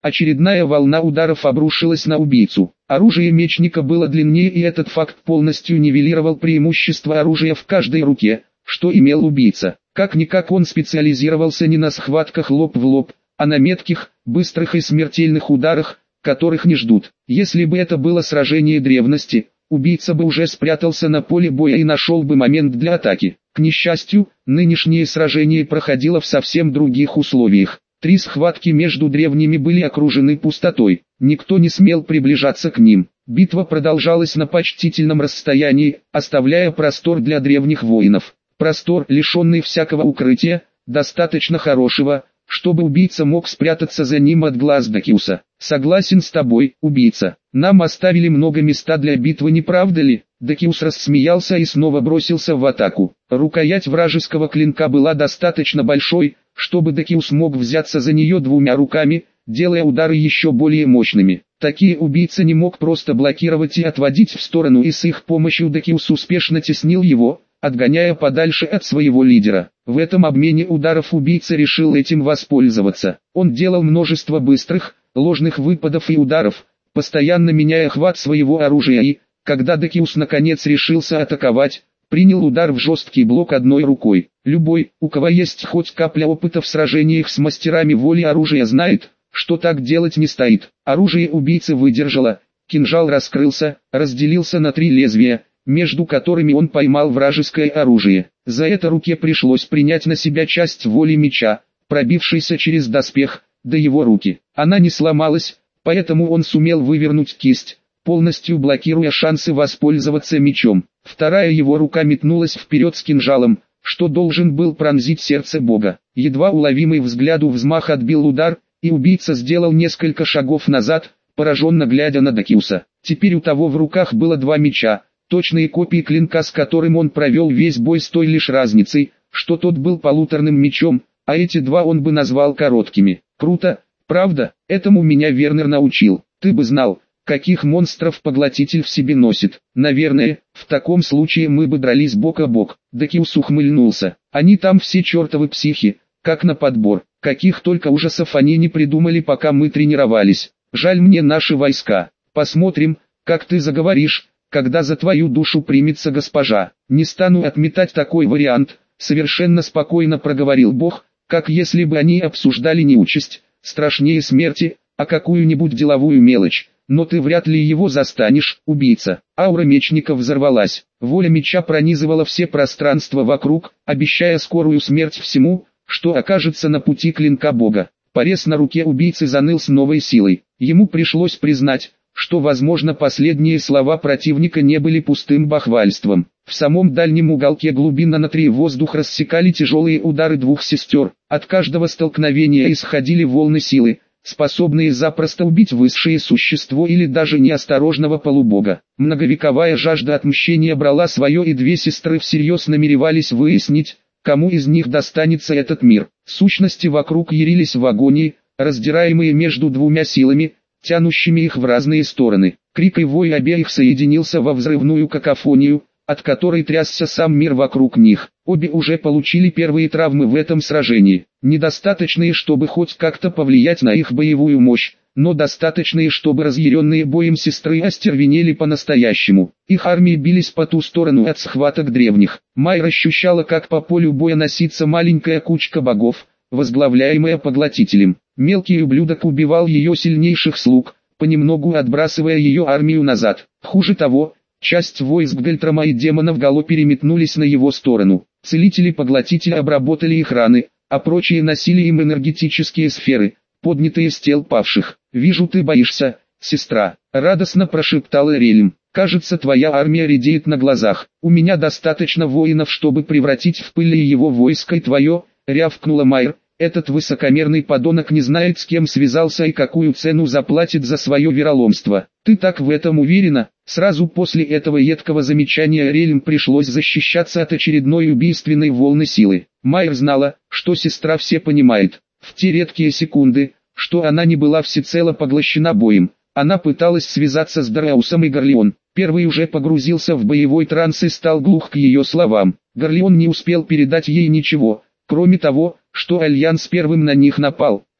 Очередная волна ударов обрушилась на убийцу. Оружие мечника было длиннее, и этот факт полностью нивелировал преимущество оружия в каждой руке, что имел убийца. Как-никак он специализировался не на схватках лоб в лоб, а на метких, быстрых и смертельных ударах, которых не ждут. Если бы это было сражение древности, убийца бы уже спрятался на поле боя и нашел бы момент для атаки. К несчастью, нынешнее сражение проходило в совсем других условиях. 3 схватки между древними были окружены пустотой. Никто не смел приближаться к ним. Битва продолжалась на почтительном расстоянии, оставляя простор для древних воинов. Простор, лишенный всякого укрытия, достаточно хорошего, чтобы убийца мог спрятаться за ним от глаз Дакиуса. Согласен с тобой, убийца. Нам оставили много места для битвы, не правда ли? Дакиус рассмеялся и снова бросился в атаку. Рукоять вражеского клинка была достаточно большой, чтобы Дакиус мог взяться за нее 2 руками, делая удары еще более мощными. Такие убийца не мог просто блокировать и отводить в сторону, и с их помощью Дакиус успешно теснил его, отгоняя подальше от своего лидера. В этом обмене ударов убийца решил этим воспользоваться. Он делал множество быстрых, ложных выпадов и ударов, постоянно меняя хват своего оружия и, когда Дакиус наконец решился атаковать, принял удар в жесткий блок одной рукой. Любой, у кого есть хоть капля опыта в сражениях с мастерами воли оружия, знает, что так делать не стоит. Оружие убийцы выдержало, кинжал раскрылся, разделился на 3 лезвия, между которыми он поймал вражеское оружие. За это руке пришлось принять на себя часть воли меча, пробившейся через доспех, до его руки. Она не сломалась, поэтому он сумел вывернуть кисть, полностью блокируя шансы воспользоваться мечом. Вторая его рука метнулась вперед с кинжалом, что должен был пронзить сердце бога. Едва уловимый взгляду взмах отбил удар, и убийца сделал несколько шагов назад, пораженно глядя на Дакиуса. Теперь у того в руках было 2 меча, точные копии клинка, с которым он провел весь бой, с той лишь разницей, что тот был полуторным мечом, а эти 2 он бы назвал короткими. Круто, правда? Этому меня Вернер научил. Ты бы знал, каких монстров поглотитель в себе носит. Наверное, в таком случае мы бы дрались бок о бок. Дакиус ухмыльнулся. Они там все чертовы психи, как на подбор. Каких только ужасов они не придумали, пока мы тренировались. Жаль мне наши войска. Посмотрим, как ты заговоришь, когда за твою душу примется госпожа. Не стану отметать такой вариант, совершенно спокойно проговорил бог, как если бы они обсуждали не участь, страшнее смерти, а какую-нибудь деловую мелочь. Но ты вряд ли его застанешь, убийца. Аура мечника взорвалась. Воля меча пронизывала все пространства вокруг, обещая скорую смерть всему, что окажется на пути клинка бога. Порез на руке убийцы заныл с новой силой. Ему пришлось признать, что, возможно, последние слова противника не были пустым бахвальством. В самом дальнем уголке глубина на 3 воздух рассекали тяжелые удары 2 сестер. От каждого столкновения исходили волны силы, способные запросто убить высшее существо или даже неосторожного полубога. Многовековая жажда отмщения брала свое, и 2 сестры всерьез намеревались выяснить, кому из них достанется этот мир. Сущности вокруг ярились в агонии, раздираемые между 2 силами, тянущими их в разные стороны. Крик и вой обеих соединился во взрывную какофонию, от которой трясся сам мир вокруг них. Обе уже получили первые травмы в этом сражении, недостаточные, чтобы хоть как-то повлиять на их боевую мощь, но достаточные, чтобы разъяренные боем сестры остервенели по-настоящему. Их армии бились по ту сторону от схваток древних. Майр ощущала, как по полю боя носится маленькая кучка богов, возглавляемая поглотителем. Мелкий ублюдок убивал ее сильнейших слуг, понемногу отбрасывая ее армию назад. Хуже того, часть войск Гельтрама и демонов Гало переметнулись на его сторону. Целители-поглотители обработали их раны, а прочие носили им энергетические сферы, поднятые с тел павших. «Вижу, ты боишься, сестра», — радостно прошептал Эрелим. «Кажется, твоя армия редеет на глазах. У меня достаточно воинов, чтобы превратить в пыль его войско и твое», — рявкнула Майр. «Этот высокомерный подонок не знает, с кем связался и какую цену заплатит за свое вероломство. Ты так в этом уверена?» Сразу после этого едкого замечания Эрелим пришлось защищаться от очередной убийственной волны силы. Майр знала, что сестра все понимает. В те редкие секунды, что она не была всецело поглощена боем, она пыталась связаться с Дараусом, и Горлеон. Первый уже погрузился в боевой транс и стал глух к ее словам. Горлеон не успел передать ей ничего, кроме того, что Альянс первым на них напал.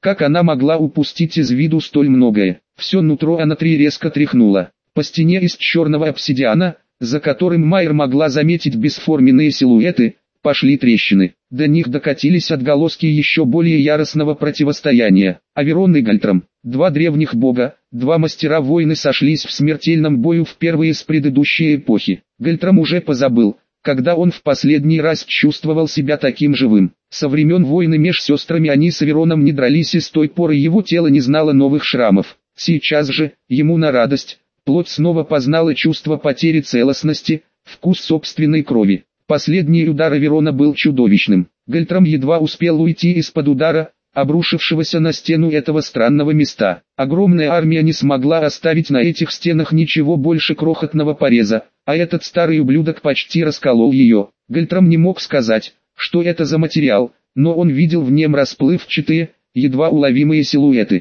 Как она могла упустить из виду столь многое? Все нутро Анатри резко тряхнуло. По стене из черного обсидиана, за которым Майер могла заметить бесформенные силуэты, пошли трещины. До них докатились отголоски еще более яростного противостояния. Аверон и Гальтрам, два древних бога, два мастера-воины сошлись в смертельном бою впервые с предыдущей эпохи. Гальтрам уже позабыл, когда он в последний раз чувствовал себя таким живым. Со времен войны меж сестрами они с Авероном не дрались, и с той поры его тело не знало новых шрамов. Сейчас же, ему на радость, плоть снова познала чувство потери целостности, вкус собственной крови. Последний удар Аверона был чудовищным. Гальтрам едва успел уйти из-под удара, обрушившегося на стену этого странного места. Огромная армия не смогла оставить на этих стенах ничего больше крохотного пореза, а этот старый ублюдок почти расколол ее. Гальтрам не мог сказать, что это за материал, но он видел в нем расплывчатые, едва уловимые силуэты,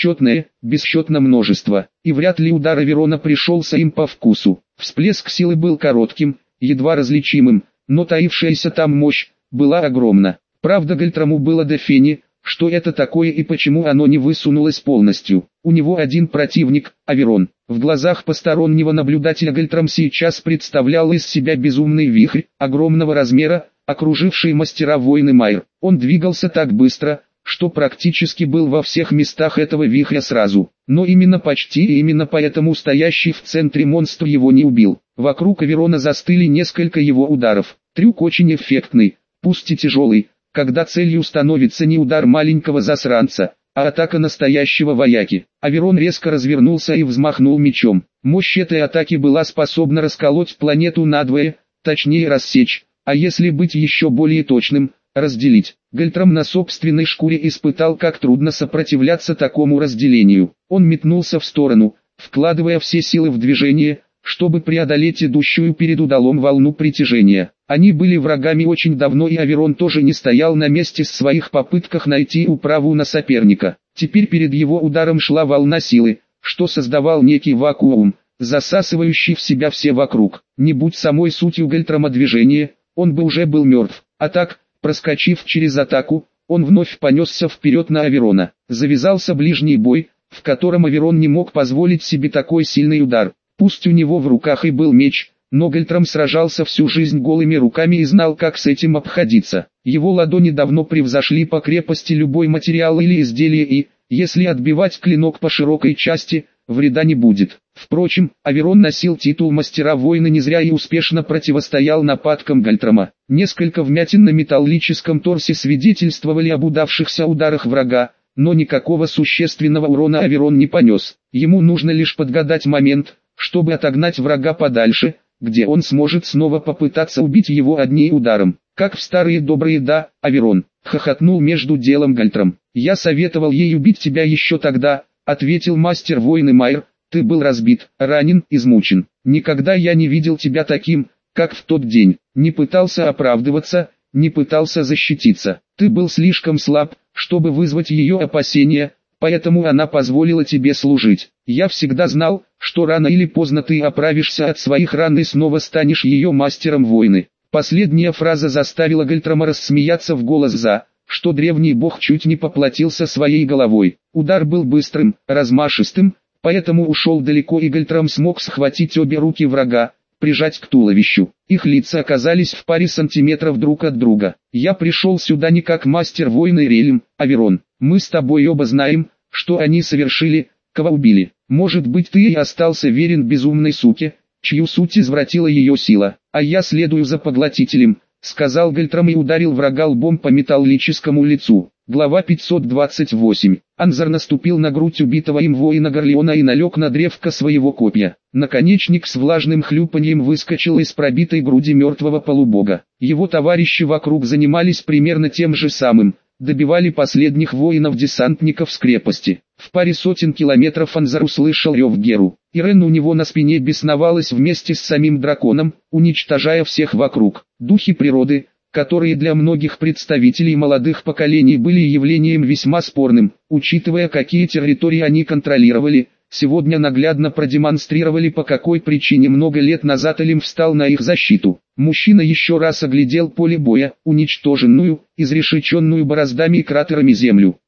бесчетное множество, и вряд ли удар Аверона пришелся им по вкусу. Всплеск силы был коротким, едва различимым, но таившаяся там мощь была огромна. Правда, Гальтраму было до фени, что это такое и почему оно не высунулось полностью. У него один противник, Аверон. В глазах постороннего наблюдателя Гальтрам сейчас представлял из себя безумный вихрь, огромного размера, окруживший мастера-воины Майер. Он двигался так быстро, что практически был во всех местах этого вихря сразу. Но именно почти и именно поэтому стоящий в центре монстр его не убил. Вокруг Аверона застыли несколько его ударов. Трюк очень эффектный, пусть и тяжелый, когда целью становится не удар маленького засранца, а атака настоящего вояки. Аверон резко развернулся и взмахнул мечом. Мощь этой атаки была способна расколоть планету надвое, точнее рассечь, а если быть еще более точным, разделить. Гальтрам на собственной шкуре испытал, как трудно сопротивляться такому разделению. Он метнулся в сторону, вкладывая все силы в движение, чтобы преодолеть идущую перед удалом волну притяжения. Они были врагами очень давно, и Аверон тоже не стоял на месте в своих попытках найти управу на соперника. Теперь перед его ударом шла волна силы, что создавал некий вакуум, засасывающий в себя все вокруг. Не будь самой сутью Гальтрама движения, он бы уже был мертв. А так, проскочив через атаку, он вновь понесся вперед на Аверона. Завязался ближний бой, в котором Аверон не мог позволить себе такой сильный удар. Пусть у него в руках и был меч, но Гальтрам сражался всю жизнь голыми руками и знал, как с этим обходиться. Его ладони давно превзошли по крепости любой материал или изделие и, если отбивать клинок по широкой части, вреда не будет. Впрочем, Аверон носил титул мастера-воина не зря и успешно противостоял нападкам Гальтрама. Несколько вмятин на металлическом торсе свидетельствовали об удавшихся ударах врага, но никакого существенного урона Аверон не понес. Ему нужно лишь подгадать момент, чтобы отогнать врага подальше, где он сможет снова попытаться убить его одним ударом. Как в старые добрые «да, Аверон», хохотнул между делом Гальтрам. «Я советовал ей убить тебя еще тогда», ответил мастер-воин Майер. «Ты был разбит, ранен, измучен. Никогда я не видел тебя таким, как в тот день. Не пытался оправдываться, не пытался защититься. Ты был слишком слаб, чтобы вызвать ее опасения, поэтому она позволила тебе служить. Я всегда знал, что рано или поздно ты оправишься от своих ран и снова станешь ее мастером войны». Последняя фраза заставила Гальтрама рассмеяться в голос что древний бог чуть не поплатился своей головой. Удар был быстрым, размашистым, поэтому ушел далеко, и Гальтрам смог схватить обе руки врага, прижать к туловищу. Их лица оказались в паре сантиметров друг от друга. «Я пришел сюда не как мастер войны Релем, Аверон. Мы с тобой оба знаем, что они совершили, кого убили. Может быть, ты и остался верен безумной суке, чью суть извратила ее сила. А я следую за поглотителем», сказал Гальтрам и ударил врага лбом по металлическому лицу. Глава 528. Анзар наступил на грудь убитого им воина Горлеона и налег на древко своего копья. Наконечник с влажным хлюпаньем выскочил из пробитой груди мертвого полубога. Его товарищи вокруг занимались примерно тем же самым, добивали последних воинов-десантников с крепости. В паре сотен километров Анзар услышал рев Геру. Ирен у него на спине бесновалась вместе с самим драконом, уничтожая всех вокруг. Духи природы, которые для многих представителей молодых поколений были явлением весьма спорным, учитывая, какие территории они контролировали, сегодня наглядно продемонстрировали, по какой причине много лет назад Элим встал на их защиту. Мужчина еще раз оглядел поле боя, уничтоженную, изрешеченную бороздами и кратерами землю.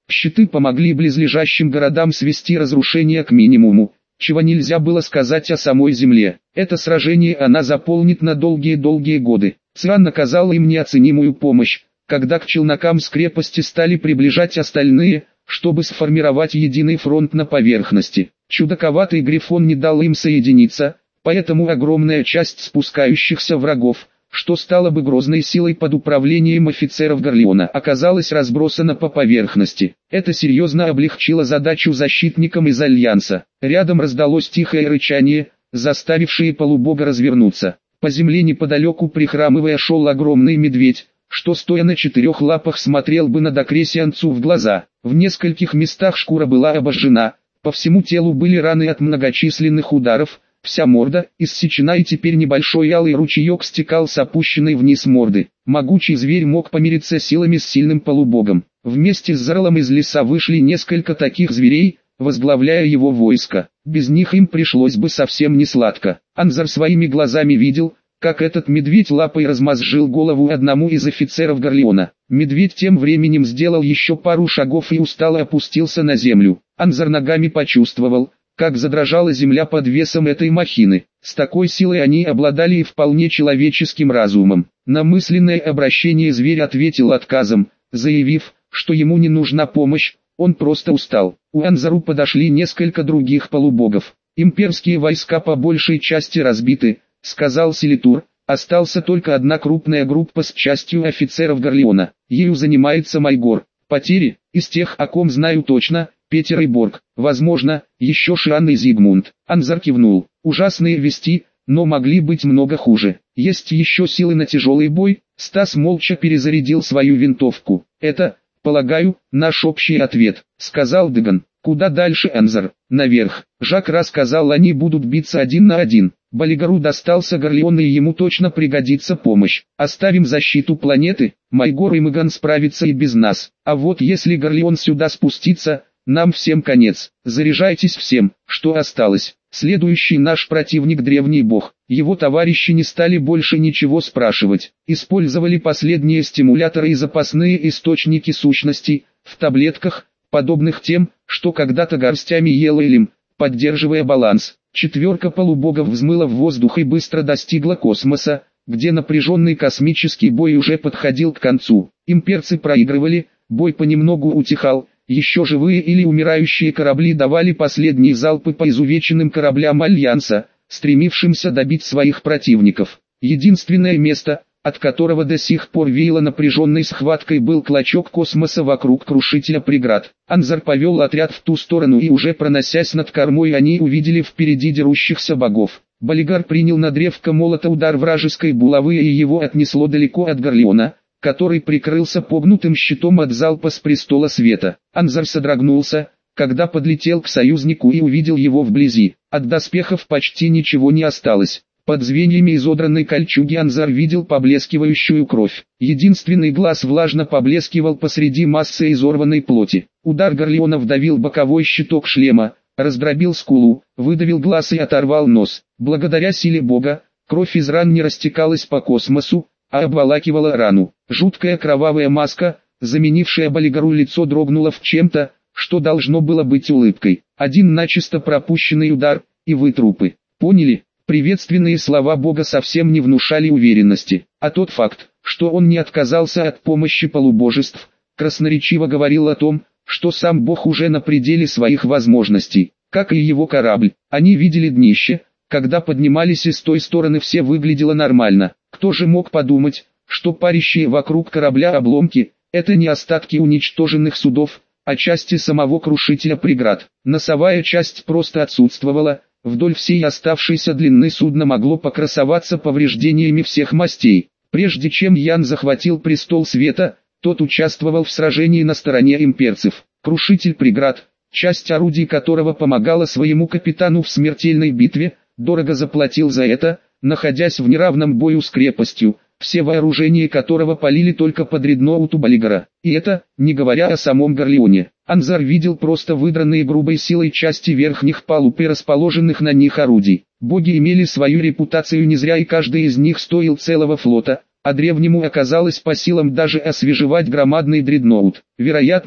Щиты помогли близлежащим городам свести разрушения к минимуму, чего нельзя было сказать о самой земле. Это сражение она заполнит на долгие-долгие годы. Циан оказал им неоценимую помощь, когда к челнокам с крепости стали приближать остальные, чтобы сформировать единый фронт на поверхности. Чудаковатый Грифон не дал им соединиться, поэтому огромная часть спускающихся врагов, что стало бы грозной силой под управлением офицеров Горлеона, оказалась разбросана по поверхности. Это серьезно облегчило задачу защитникам из Альянса. Рядом раздалось тихое рычание, заставившее полубога развернуться. По земле неподалеку прихрамывая шел огромный медведь, что стоя на 4 лапах смотрел бы на докресианцу в глаза. В нескольких местах шкура была обожжена, по всему телу были раны от многочисленных ударов, вся морда иссечена и теперь небольшой алый ручеек стекал с опущенной вниз морды. Могучий зверь мог помириться силами с сильным полубогом. Вместе с Зарлом из леса вышли несколько таких зверей, возглавляя его войско. Без них им пришлось бы совсем не сладко. Анзар своими глазами видел, как этот медведь лапой размозжил голову одному из офицеров Горлеона. Медведь тем временем сделал еще пару шагов и устало опустился на землю. Анзар ногами почувствовал, как задрожала земля под весом этой махины. С такой силой они обладали и вполне человеческим разумом. На мысленное обращение зверь ответил отказом, заявив, что ему не нужна помощь, он просто устал. У Анзару подошли несколько других полубогов. «Имперские войска по большей части разбиты», — сказал Селитур. «Остался только одна крупная группа с частью офицеров Горлеона. Ею занимается Майгор. Потери, из тех, о ком знаю точно, Петер и Борг, возможно, еще Шиан и Зигмунд». Анзар кивнул. «Ужасные вести, но могли быть много хуже. Есть еще силы на тяжелый бой?» Стас молча перезарядил свою винтовку. «Это, полагаю, наш общий ответ», — сказал Деган. «Куда дальше, Анзар?» «Наверх». Жак рассказал, они будут биться 1 на 1. Балигару достался Горлеон и ему точно пригодится помощь. Оставим защиту планеты, Майгор и Меган справятся и без нас. А вот если Горлеон сюда спустится, нам всем конец. Заряжайтесь всем, что осталось. Следующий наш противник древний бог. Его товарищи не стали больше ничего спрашивать. Использовали последние стимуляторы и запасные источники сущностей, в таблетках, подобных тем, что когда-то горстями ел Элим, поддерживая баланс. 4 полубогов взмыла в воздух и быстро достигла космоса, где напряженный космический бой уже подходил к концу. Имперцы проигрывали, бой понемногу утихал, еще живые или умирающие корабли давали последние залпы по изувеченным кораблям Альянса, стремившимся добить своих противников. Единственное место, от которого до сих пор веяло напряженной схваткой, был клочок космоса вокруг крушителя преград. Анзар повел отряд в ту сторону, и уже проносясь над кормой они увидели впереди дерущихся богов. Балигар принял на древко молота удар вражеской булавы, и его отнесло далеко от Горлеона, который прикрылся погнутым щитом от залпа с престола света. Анзар содрогнулся, когда подлетел к союзнику и увидел его вблизи. От доспехов почти ничего не осталось. Под звеньями изодранной кольчуги Анзар видел поблескивающую кровь. Единственный глаз влажно поблескивал посреди массы изорванной плоти. Удар Горлеона вдавил боковой щиток шлема, раздробил скулу, выдавил глаз и оторвал нос. Благодаря силе бога, кровь из ран не растекалась по космосу, а обволакивала рану. Жуткая кровавая маска, заменившая Балигару лицо, дрогнула в чем-то, что должно было быть улыбкой. Один начисто пропущенный удар, и вы трупы. Поняли? Приветственные слова бога совсем не внушали уверенности, а тот факт, что он не отказался от помощи полубожеств, красноречиво говорил о том, что сам бог уже на пределе своих возможностей, как и его корабль. Они видели днище, когда поднимались, и с той стороны все выглядело нормально. Кто же мог подумать, что парящие вокруг корабля обломки – это не остатки уничтоженных судов, а части самого крушителя преград. Носовая часть просто отсутствовала. Вдоль всей оставшейся длины судна могло покрасоваться повреждениями всех мастей. Прежде чем Ян захватил престол света, тот участвовал в сражении на стороне имперцев. Крушитель преград, часть орудий которого помогала своему капитану в смертельной битве, дорого заплатил за это, находясь в неравном бою с крепостью, все вооружение которого полили только по дредноуту Балигара. И это, не говоря о самом Горлеоне. Анзар видел просто выдранные грубой силой части верхних палуб и расположенных на них орудий. Боги имели свою репутацию не зря, и каждый из них стоил целого флота, а древнему оказалось по силам даже освежевать громадный дредноут. Вероятно,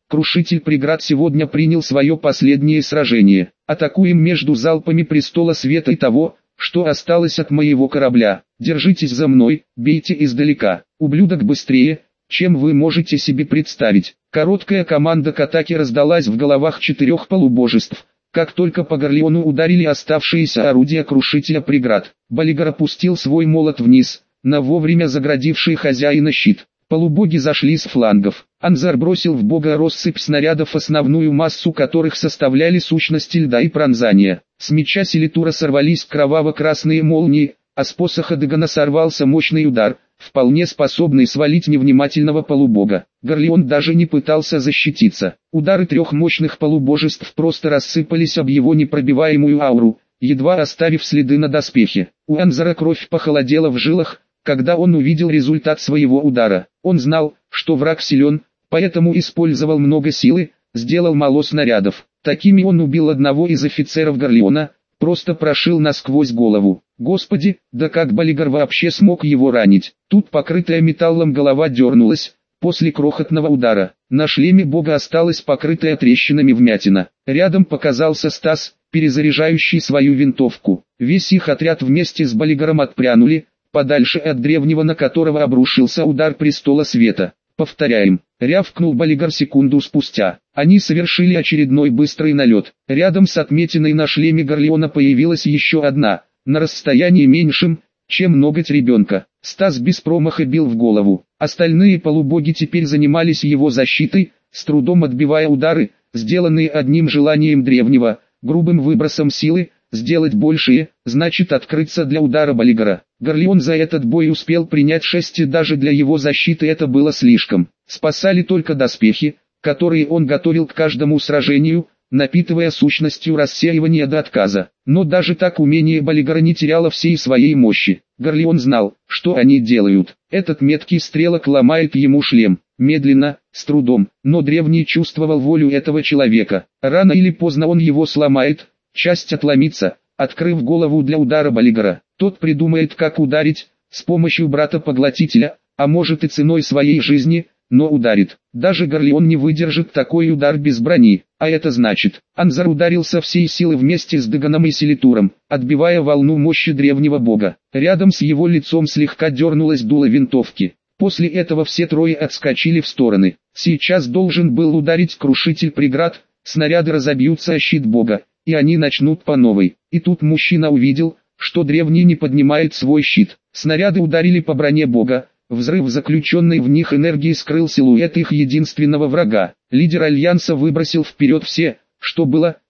Крушитель преград сегодня принял свое последнее сражение. Атакуем между залпами престола света и того, что осталось от моего корабля. Держитесь за мной, бейте издалека. Ублюдок быстрее, чем вы можете себе представить. Короткая команда к атаке раздалась в головах 4 полубожеств. Как только по Горлеону ударили оставшиеся орудия крушителя преград, Баллигар опустил свой молот вниз, на вовремя заградивший хозяина щит. Полубоги зашли с флангов. Анзар бросил в бога россыпь снарядов, основную массу которых составляли сущности льда и пронзания. С меча Селитура сорвались кроваво-красные молнии, а с посоха Дагона сорвался мощный удар, вполне способный свалить невнимательного полубога. Горлеон даже не пытался защититься. Удары 3 мощных полубожеств просто рассыпались об его непробиваемую ауру, едва оставив следы на доспехе. У Анзара кровь похолодела в жилах, когда он увидел результат своего удара. Он знал, что враг силен, поэтому использовал много силы, сделал мало снарядов. Такими он убил одного из офицеров Горлеона, просто прошил насквозь голову. Господи, да как Баллигар вообще смог его ранить? Тут покрытая металлом голова дернулась, после крохотного удара. На шлеме бога осталась покрытая трещинами вмятина. Рядом показался Стас, перезаряжающий свою винтовку. Весь их отряд вместе с Баллигаром отпрянули, подальше от древнего, на которого обрушился удар престола света. «Повторяем», — рявкнул Баллигар секунду спустя. Они совершили очередной быстрый налет. Рядом с отметиной на шлеме Горлеона появилась еще одна, на расстоянии меньшем, чем ноготь ребенка. Стас без промаха бил в голову. Остальные полубоги теперь занимались его защитой, с трудом отбивая удары, сделанные одним желанием древнего, грубым выбросом силы. Сделать большее, значит открыться для удара Баллигара. Горлеон за этот бой успел принять 6, и даже для его защиты это было слишком. Спасали только доспехи, которые он готовил к каждому сражению, напитывая сущностью рассеивания до отказа. Но даже так умение Баллигара не теряло всей своей мощи. Горлеон знал, что они делают. Этот меткий стрелок ломает ему шлем. Медленно, с трудом, но древний чувствовал волю этого человека. Рано или поздно он его сломает. Часть отломится, открыв голову для удара Баллигара. Тот придумает, как ударить, с помощью брата-поглотителя, а может и ценой своей жизни, но ударит. Даже Горлеон не выдержит такой удар без брони, а это значит, Анзар ударил со всей силы вместе с Дагоном и Селитуром, отбивая волну мощи древнего бога. Рядом с его лицом слегка дернулось дуло винтовки. После этого все трое отскочили в стороны. Сейчас должен был ударить крушитель преград, снаряды разобьются о щит бога, и они начнут по новой. И тут мужчина увидел, что древний не поднимает свой щит. Снаряды ударили по броне бога, взрыв заключенной в них энергии скрыл силуэт их единственного врага. Лидер Альянса выбросил вперед все, что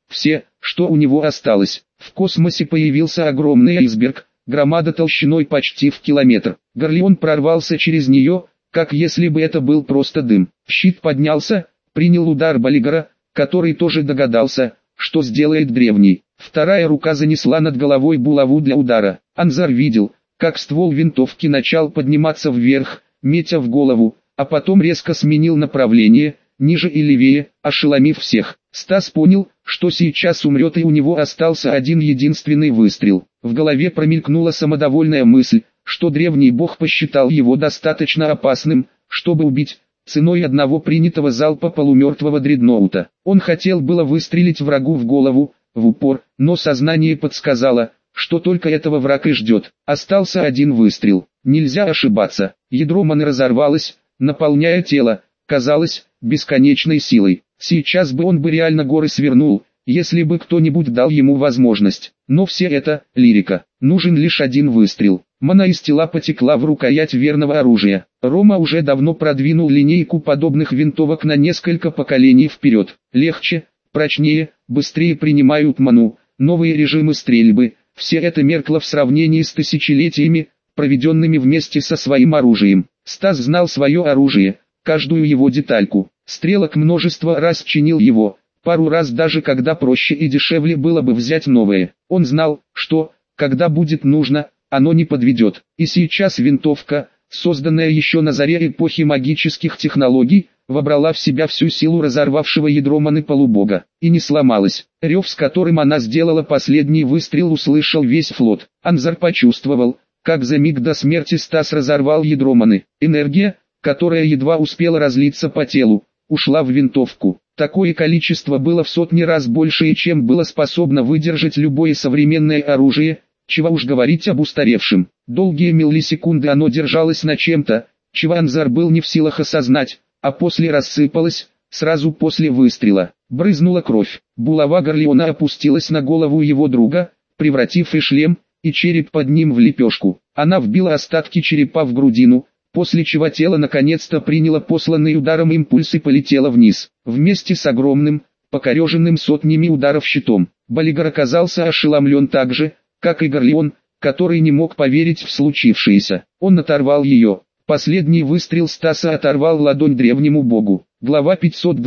у него осталось. В космосе появился огромный айсберг, громада толщиной почти в километр. Горлеон прорвался через нее, как если бы это был просто дым. Щит поднялся, принял удар Баллигара, который тоже догадался, что сделает древний. Вторая рука занесла над головой булаву для удара. Анзар видел, как ствол винтовки начал подниматься вверх, метя в голову, а потом резко сменил направление, ниже и левее, ошеломив всех. Стас понял, что сейчас умрет, и у него остался один единственный выстрел. В голове промелькнула самодовольная мысль, что древний бог посчитал его достаточно опасным, чтобы убить, ценой одного принятого залпа полумертвого дредноута. Он хотел было выстрелить врагу в голову, в упор, но сознание подсказало, что только этого враг и ждет. Остался один выстрел. Нельзя ошибаться. Ядро маны разорвалось, наполняя тело, казалось, бесконечной силой. Сейчас бы он реально горы свернул, если бы кто-нибудь дал ему возможность. Но все это — лирика. Нужен лишь один выстрел. Мана из тела потекла в рукоять верного оружия. Рома уже давно продвинул линейку подобных винтовок на несколько поколений вперед. Легче, прочнее, быстрее принимают ману, новые режимы стрельбы. Все это меркло в сравнении с тысячелетиями, проведенными вместе со своим оружием. Стас знал свое оружие, каждую его детальку. Стрелок множество раз чинил его, пару раз даже когда проще и дешевле было бы взять новое. Он знал, что, когда будет нужно, оно не подведет. И сейчас винтовка, созданная еще на заре эпохи магических технологий, вобрала в себя всю силу разорвавшего ядро маны полубога, и не сломалась. Рев, с которым она сделала последний выстрел, услышал весь флот. Анзар почувствовал, как за миг до смерти Стас разорвал ядро маны. Энергия, которая едва успела разлиться по телу, ушла в винтовку. Такое количество было в сотни раз большее, чем было способно выдержать любое современное оружие, чего уж говорить об устаревшем. Долгие миллисекунды оно держалось на чем-то, чего Анзар был не в силах осознать, а после рассыпалось, сразу после выстрела. Брызнула кровь. Булава Горлеона опустилась на голову его друга, превратив и шлем, и череп под ним в лепешку. Она вбила остатки черепа в грудину, после чего тело наконец-то приняло посланный ударом импульс и полетело вниз. Вместе с огромным, покореженным сотнями ударов щитом. Балигар оказался ошеломлен так же, как и Горлеон, который не мог поверить в случившееся. Он оторвал ее. Последний выстрел Стаса оторвал ладонь древнему богу. Глава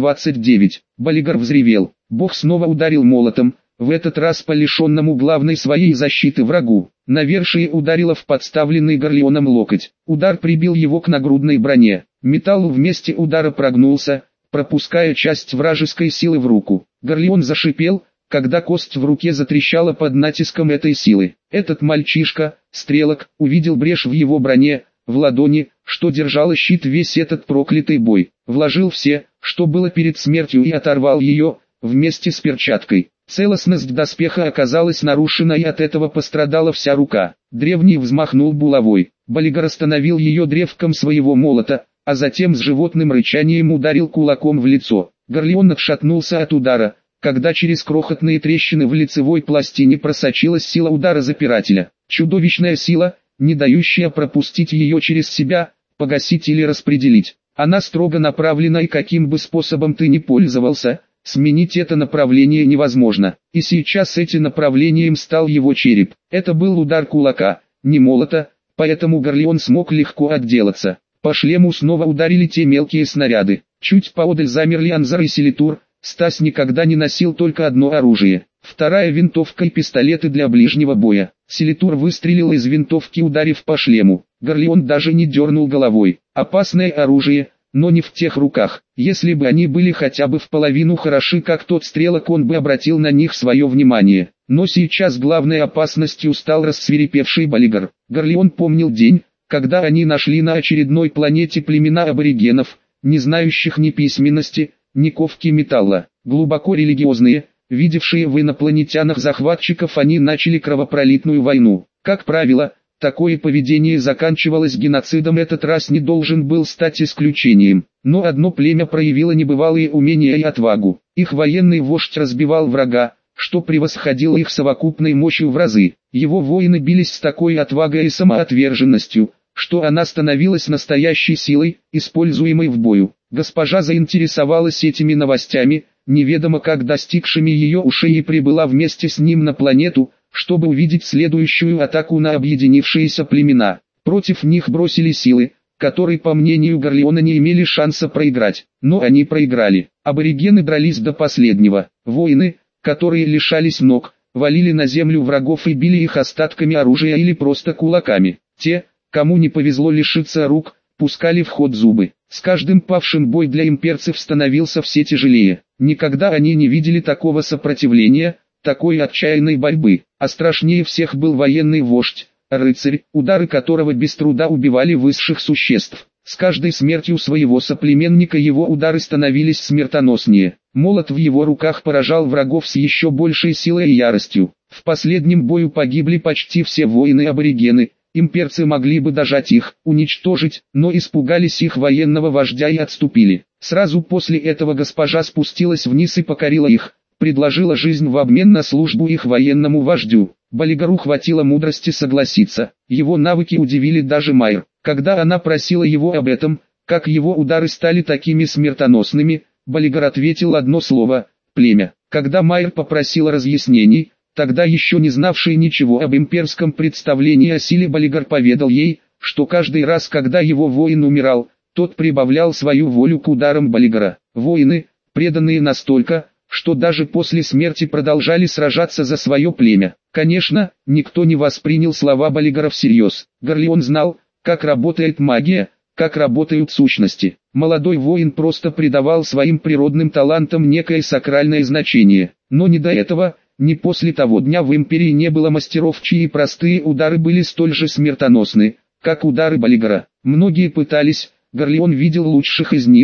529. Балигар взревел. Бог снова ударил молотом, в этот раз по лишенному главной своей защиты врагу. Навершие ударило в подставленный Горлеоном локоть. Удар прибил его к нагрудной броне. Металл в месте удара прогнулся, пропуская часть вражеской силы в руку. Горлеон зашипел, когда кость в руке затрещала под натиском этой силы. Этот мальчишка, стрелок, увидел брешь в его броне, в ладони, что держала щит весь этот проклятый бой. Вложил все, что было перед смертью, и оторвал ее, вместе с перчаткой. Целостность доспеха оказалась нарушена, и от этого пострадала вся рука. Древний взмахнул булавой. Балигар остановил ее древком своего молота, а затем с животным рычанием ударил кулаком в лицо. Горлеон отшатнулся от удара, когда через крохотные трещины в лицевой пластине просочилась сила удара запирателя. Чудовищная сила, не дающая пропустить ее через себя, погасить или распределить. Она строго направлена, и каким бы способом ты ни пользовался, сменить это направление невозможно. И сейчас этим направлением стал его череп. Это был удар кулака, не молота, поэтому Горлеон смог легко отделаться. По шлему снова ударили те мелкие снаряды. Чуть поодаль замерли Анзар и Селитур. Стас никогда не носил только одно оружие. Вторая винтовка и пистолеты для ближнего боя. Селитур выстрелил из винтовки, ударив по шлему. Горлеон даже не дернул головой. Опасное оружие, но не в тех руках. Если бы они были хотя бы в половину хороши, как тот стрелок, он бы обратил на них свое внимание. Но сейчас главной опасностью стал рассвирепевший Балигар. Горлеон помнил день, когда они нашли на очередной планете племена аборигенов, не знающих ни письменности, ни ковки металла. Глубоко религиозные, видевшие в инопланетянах захватчиков, они начали кровопролитную войну. Как правило, такое поведение заканчивалось геноцидом, этот раз не должен был стать исключением. Но одно племя проявило небывалые умения и отвагу. Их военный вождь разбивал врага, что превосходило их совокупной мощью в разы. Его воины бились с такой отвагой и самоотверженностью, что она становилась настоящей силой, используемой в бою. Госпожа заинтересовалась этими новостями, неведомо как достигшими ее ушей, и прибыла вместе с ним на планету, чтобы увидеть следующую атаку на объединившиеся племена. Против них бросили силы, которые, по мнению Горлеона, не имели шанса проиграть. Но они проиграли. Аборигены дрались до последнего. Воины, которые лишались ног, валили на землю врагов и били их остатками оружия или просто кулаками. Те, кому не повезло лишиться рук, пускали в ход зубы. С каждым павшим бой для имперцев становился все тяжелее. Никогда они не видели такого сопротивления, такой отчаянной борьбы. А страшнее всех был военный вождь, рыцарь, удары которого без труда убивали высших существ. С каждой смертью своего соплеменника его удары становились смертоноснее. Молот в его руках поражал врагов с еще большей силой и яростью. В последнем бою погибли почти все воины-аборигены. Имперцы могли бы дожать их, уничтожить, но испугались их военного вождя и отступили. Сразу после этого госпожа спустилась вниз и покорила их, предложила жизнь в обмен на службу их военному вождю. Балигару хватило мудрости согласиться. Его навыки удивили даже Майр. Когда она просила его об этом, как его удары стали такими смертоносными, Балигар ответил одно слово – племя. Когда Майр попросила разъяснений, тогда еще не знавший ничего об имперском представлении о силе, Балигар поведал ей, что каждый раз, когда его воин умирал, тот прибавлял свою волю к ударам Балигара. Воины, преданные настолько, что даже после смерти продолжали сражаться за свое племя. Конечно, никто не воспринял слова Балигара всерьез. Горлеон знал, как работает магия, как работают сущности. Молодой воин просто придавал своим природным талантам некое сакральное значение. Но не до этого, ни после того дня в империи не было мастеров, чьи простые удары были столь же смертоносны, как удары Балигара. Многие пытались, Горлеон видел лучших из них,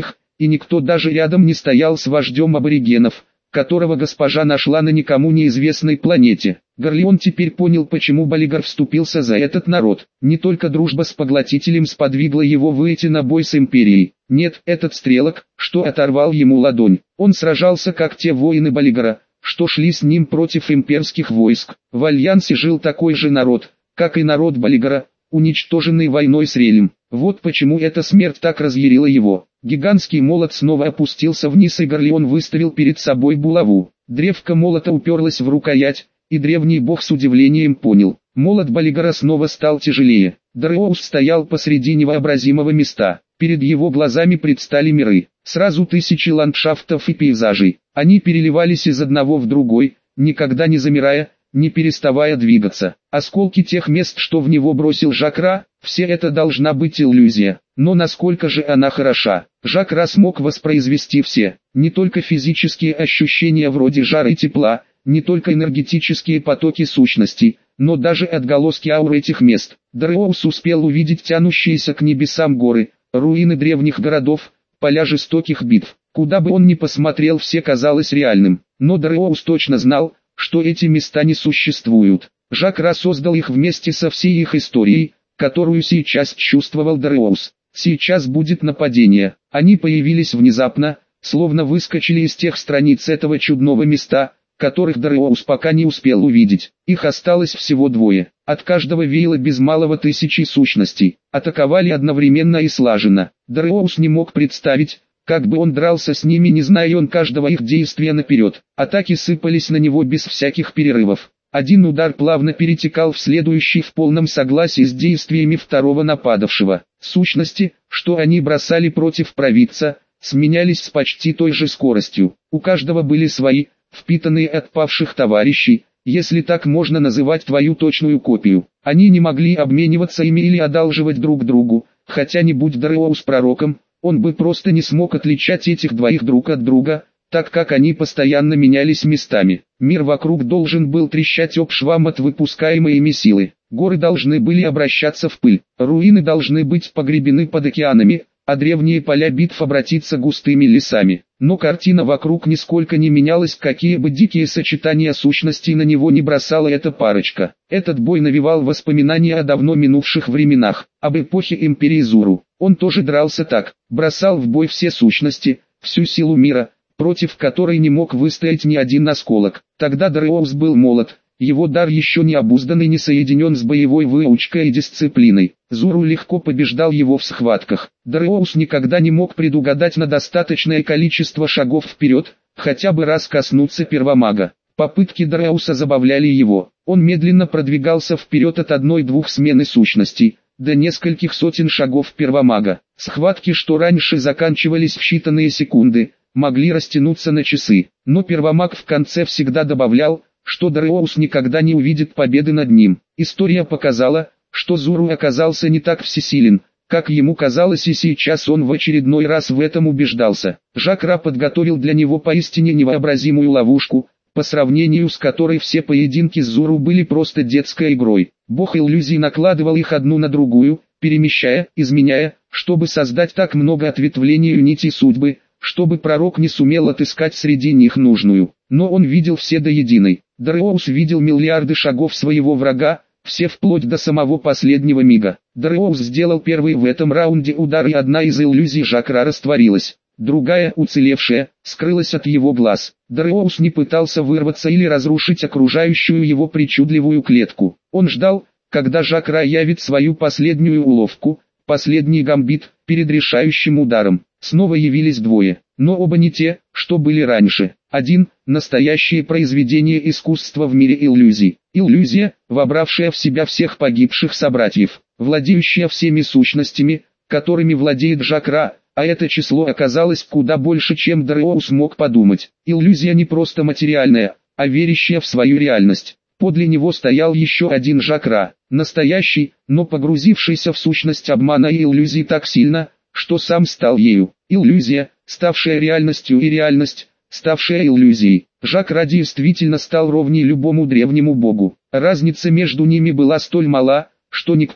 и никто даже рядом не стоял с вождем аборигенов, которого госпожа нашла на никому неизвестной планете. Горлеон теперь понял, почему Балигар вступился за этот народ. Не только дружба с поглотителем сподвигла его выйти на бой с империей. Нет, этот стрелок, что оторвал ему ладонь. Он сражался как те воины Балигара, что шли с ним против имперских войск. В Альянсе жил такой же народ, как и народ Балигара, уничтоженный войной с Релем. Вот почему эта смерть так разъярила его. Гигантский молот снова опустился вниз, и Горлеон выставил перед собой булаву. Древко молота уперлось в рукоять, и древний бог с удивлением понял. Молот Балигара снова стал тяжелее. Дареус стоял посреди невообразимого места. Перед его глазами предстали миры. Сразу тысячи ландшафтов и пейзажей. Они переливались из одного в другой, никогда не замирая, не переставая двигаться. Осколки тех мест, что в него бросил Жакра, все это должна быть иллюзия. Но насколько же она хороша. Жакра смог воспроизвести все, не только физические ощущения вроде жара и тепла, не только энергетические потоки сущностей, но даже отголоски ауры этих мест. Дареус успел увидеть тянущиеся к небесам горы, руины древних городов, поля жестоких битв. Куда бы он ни посмотрел, все казалось реальным. Но Дареус точно знал, что эти места не существуют. Жакра создал их вместе со всей их историей, которую сейчас чувствовал Дареус. Сейчас будет нападение. Они появились внезапно, словно выскочили из тех страниц этого чудного места, которых Дареус пока не успел увидеть. Их осталось всего двое. От каждого веяло без малого тысячи сущностей. Атаковали одновременно и слаженно. Дареус не мог представить, как бы он дрался с ними, не зная он каждого их действия наперед. Атаки сыпались на него без всяких перерывов. Один удар плавно перетекал в следующий в полном согласии с действиями второго нападавшего. Сущности, что они бросали против провидца, сменялись с почти той же скоростью. У каждого были свои, впитанные от павших товарищей, если так можно называть твою точную копию. Они не могли обмениваться ими или одалживать друг другу, хотя не будь Дареус пророком, он бы просто не смог отличать этих двоих друг от друга, так как они постоянно менялись местами. Мир вокруг должен был трещать об швам от выпускаемой ими силы. Горы должны были обращаться в пыль, руины должны быть погребены под океанами, а древние поля битв обратиться густыми лесами. Но картина вокруг нисколько не менялась, какие бы дикие сочетания сущностей на него не бросала эта парочка. Этот бой навевал воспоминания о давно минувших временах, об эпохе империи Зуру. Он тоже дрался так, бросал в бой все сущности, всю силу мира, против которой не мог выстоять ни один осколок. Тогда Дареус был молод, его дар еще не обуздан и не соединен с боевой выучкой и дисциплиной. Зуру легко побеждал его в схватках. Дареус никогда не мог предугадать на достаточное количество шагов вперед, хотя бы раз коснуться первомага. Попытки Дареуса забавляли его. Он медленно продвигался вперед от одной-двух смены сущностей, до нескольких сотен шагов первомага. Схватки, что раньше заканчивались в считанные секунды, могли растянуться на часы. Но первомаг в конце всегда добавлял, что Дареус никогда не увидит победы над ним. История показала, что Зуру оказался не так всесилен, как ему казалось, и сейчас он в очередной раз в этом убеждался. Жакра подготовил для него поистине невообразимую ловушку, по сравнению с которой все поединки с Зуру были просто детской игрой. Бог иллюзий накладывал их одну на другую, перемещая, изменяя, чтобы создать так много ответвлений нитей судьбы, чтобы пророк не сумел отыскать среди них нужную. Но он видел все до единой. Дареус видел миллиарды шагов своего врага, все вплоть до самого последнего мига. Дареус сделал первый в этом раунде удар, и одна из иллюзий Жакра растворилась. Другая, уцелевшая, скрылась от его глаз. Дареус не пытался вырваться или разрушить окружающую его причудливую клетку. Он ждал, когда Жакра явит свою последнюю уловку, последний гамбит, перед решающим ударом. Снова явились двое, но оба не те, что были раньше. Один – настоящее произведение искусства в мире иллюзий. Иллюзия, вобравшая в себя всех погибших собратьев, владеющая всеми сущностями, которыми владеет Жакра, а это число оказалось куда больше, чем Дареус мог подумать. Иллюзия не просто материальная, а верящая в свою реальность. Подле него стоял еще один Жакра, настоящий, но погрузившийся в сущность обмана и иллюзий так сильно, что сам стал ею. Иллюзия, ставшая реальностью, и реальность, ставшая иллюзией. Жакра действительно стал ровней любому древнему богу. Разница между ними была столь мала, что никто,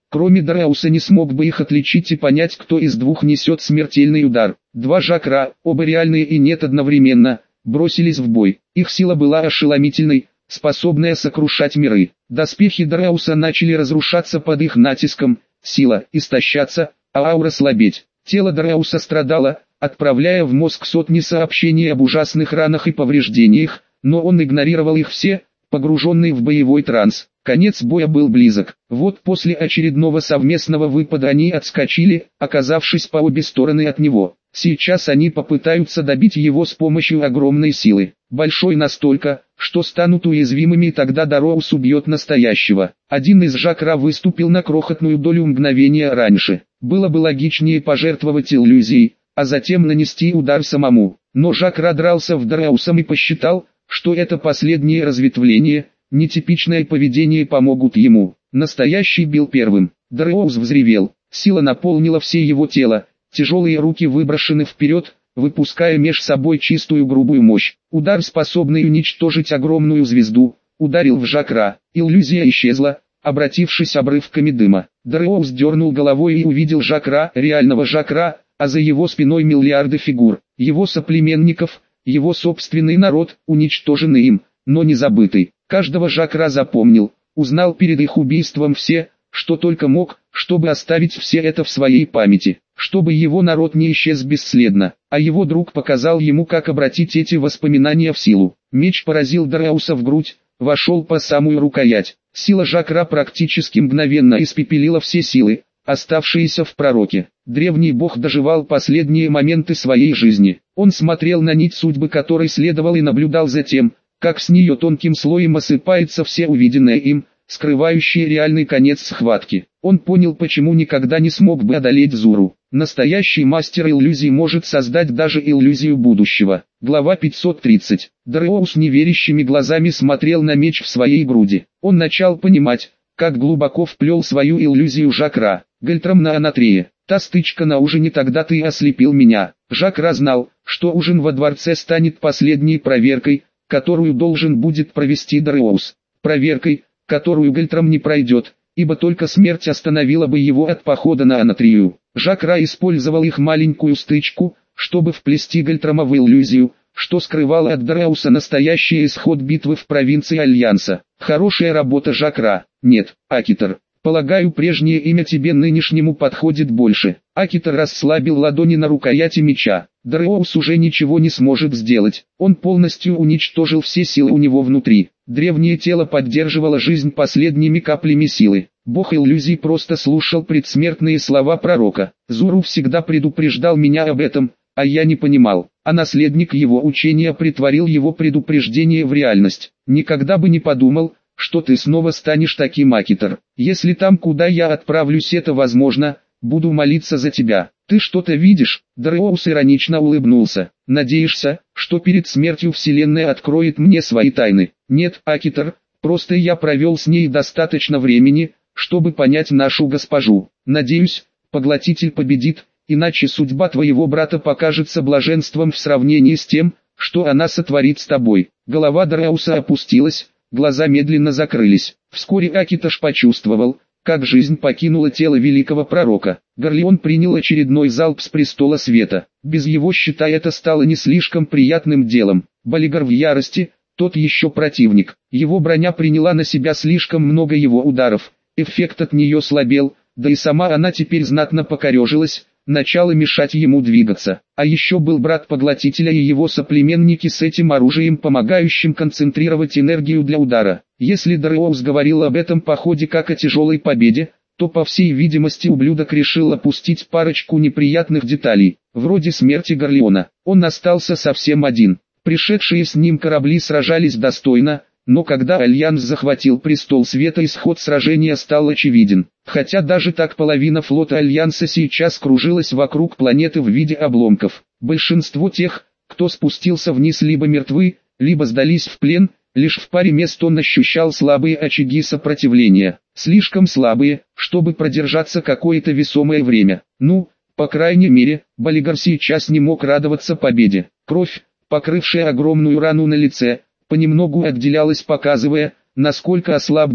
Кроме Дариуса не смог бы их отличить и понять, кто из двух несет смертельный удар. Два Жакра, оба реальные и нет одновременно, бросились в бой. Их сила была ошеломительной, способная сокрушать миры. Доспехи Дариуса начали разрушаться под их натиском, сила истощаться, а аура слабеть. Тело Дариуса страдало, отправляя в мозг сотни сообщений об ужасных ранах и повреждениях, но он игнорировал их все, погруженный в боевой транс. Конец боя был близок. Вот после очередного совместного выпада они отскочили, оказавшись по обе стороны от него. Сейчас они попытаются добить его с помощью огромной силы. Большой настолько, что станут уязвимыми, и тогда Дариус убьет настоящего. Один из Жакра выступил на крохотную долю мгновения раньше. Было бы логичнее пожертвовать иллюзией, а затем нанести удар самому. Но Жакра дрался в Дариусом и посчитал, что это последнее разветвление, нетипичное поведение помогут ему. Настоящий бил первым. Дариус взревел, сила наполнила все его тело, тяжелые руки выброшены вперед, выпуская меж собой чистую грубую мощь. Удар, способный уничтожить огромную звезду, ударил в Жакра. Иллюзия исчезла, обратившись обрывками дыма. Дариус дернул головой и увидел Жакра, реального Жакра, а за его спиной миллиарды фигур, его соплеменников, его собственный народ, уничтоженный им, но не забытый. Каждого Жакра запомнил, узнал перед их убийством все, что только мог, чтобы оставить все это в своей памяти, чтобы его народ не исчез бесследно, а его друг показал ему, как обратить эти воспоминания в силу. Меч поразил Дариуса в грудь, вошел по самую рукоять. Сила Жакра практически мгновенно испепелила все силы, оставшиеся в пророке. Древний бог доживал последние моменты своей жизни. Он смотрел на нить судьбы, которой следовал, и наблюдал за тем, как с нее тонким слоем осыпается все увиденное им, скрывающее реальный конец схватки. Он понял, почему никогда не смог бы одолеть Зуру. Настоящий мастер иллюзий может создать даже иллюзию будущего. Глава 530. Дариус неверящими глазами смотрел на меч в своей груди. Он начал понимать, как глубоко вплел свою иллюзию Жакра. Гальтрам на Анатрее. Та стычка на ужине, тогда ты ослепил меня. Жакра знал, что ужин во дворце станет последней проверкой, которую должен будет провести Дариус. Проверкой, которую Гальтрам не пройдет, ибо только смерть остановила бы его от похода на Анатрию. Жакра использовал их маленькую стычку, чтобы вплести Гальтрама в иллюзию, что скрывало от Дариуса настоящий исход битвы в провинции Альянса. Хорошая работа, Жакра. Нет, Акитор. Полагаю, прежнее имя тебе нынешнему подходит больше. Акитор расслабил ладони на рукояти меча. Дариус уже ничего не сможет сделать. Он полностью уничтожил все силы у него внутри. Древнее тело поддерживало жизнь последними каплями силы. Бог иллюзий просто слушал предсмертные слова пророка. Зуру всегда предупреждал меня об этом, а я не понимал. А наследник его учения притворил его предупреждение в реальность. Никогда бы не подумал, что ты снова станешь таким, Акитор. Если там, куда я отправлюсь, это возможно, буду молиться за тебя. Ты что-то видишь? Дариус иронично улыбнулся. Надеешься, что перед смертью Вселенная откроет мне свои тайны? Нет, Акитор, просто я провел с ней достаточно времени, чтобы понять нашу госпожу. Надеюсь, поглотитель победит, иначе судьба твоего брата покажется блаженством в сравнении с тем, что она сотворит с тобой. Голова Дариуса опустилась. Глаза медленно закрылись. Вскоре Акитош почувствовал, как жизнь покинула тело великого пророка. Горлеон принял очередной залп с престола света. Без его щита это стало не слишком приятным делом. Балигар в ярости, тот еще противник. Его броня приняла на себя слишком много его ударов. Эффект от нее слабел, да и сама она теперь знатно покорежилась, начала мешать ему двигаться. А еще был брат Поглотителя и его соплеменники с этим оружием, помогающим концентрировать энергию для удара. Если Дариус говорил об этом походе как о тяжелой победе, то по всей видимости ублюдок решил опустить парочку неприятных деталей, вроде смерти Горлеона. Он остался совсем один. Пришедшие с ним корабли сражались достойно, но когда Альянс захватил престол света, исход сражения стал очевиден. Хотя даже так половина флота Альянса сейчас кружилась вокруг планеты в виде обломков. Большинство тех, кто спустился вниз, либо мертвы, либо сдались в плен, лишь в паре мест он ощущал слабые очаги сопротивления. Слишком слабые, чтобы продержаться какое-то весомое время. Ну, по крайней мере, Балигар сейчас не мог радоваться победе. Кровь, покрывшая огромную рану на лице, понемногу отделялась, показывая, насколько ослаб бог,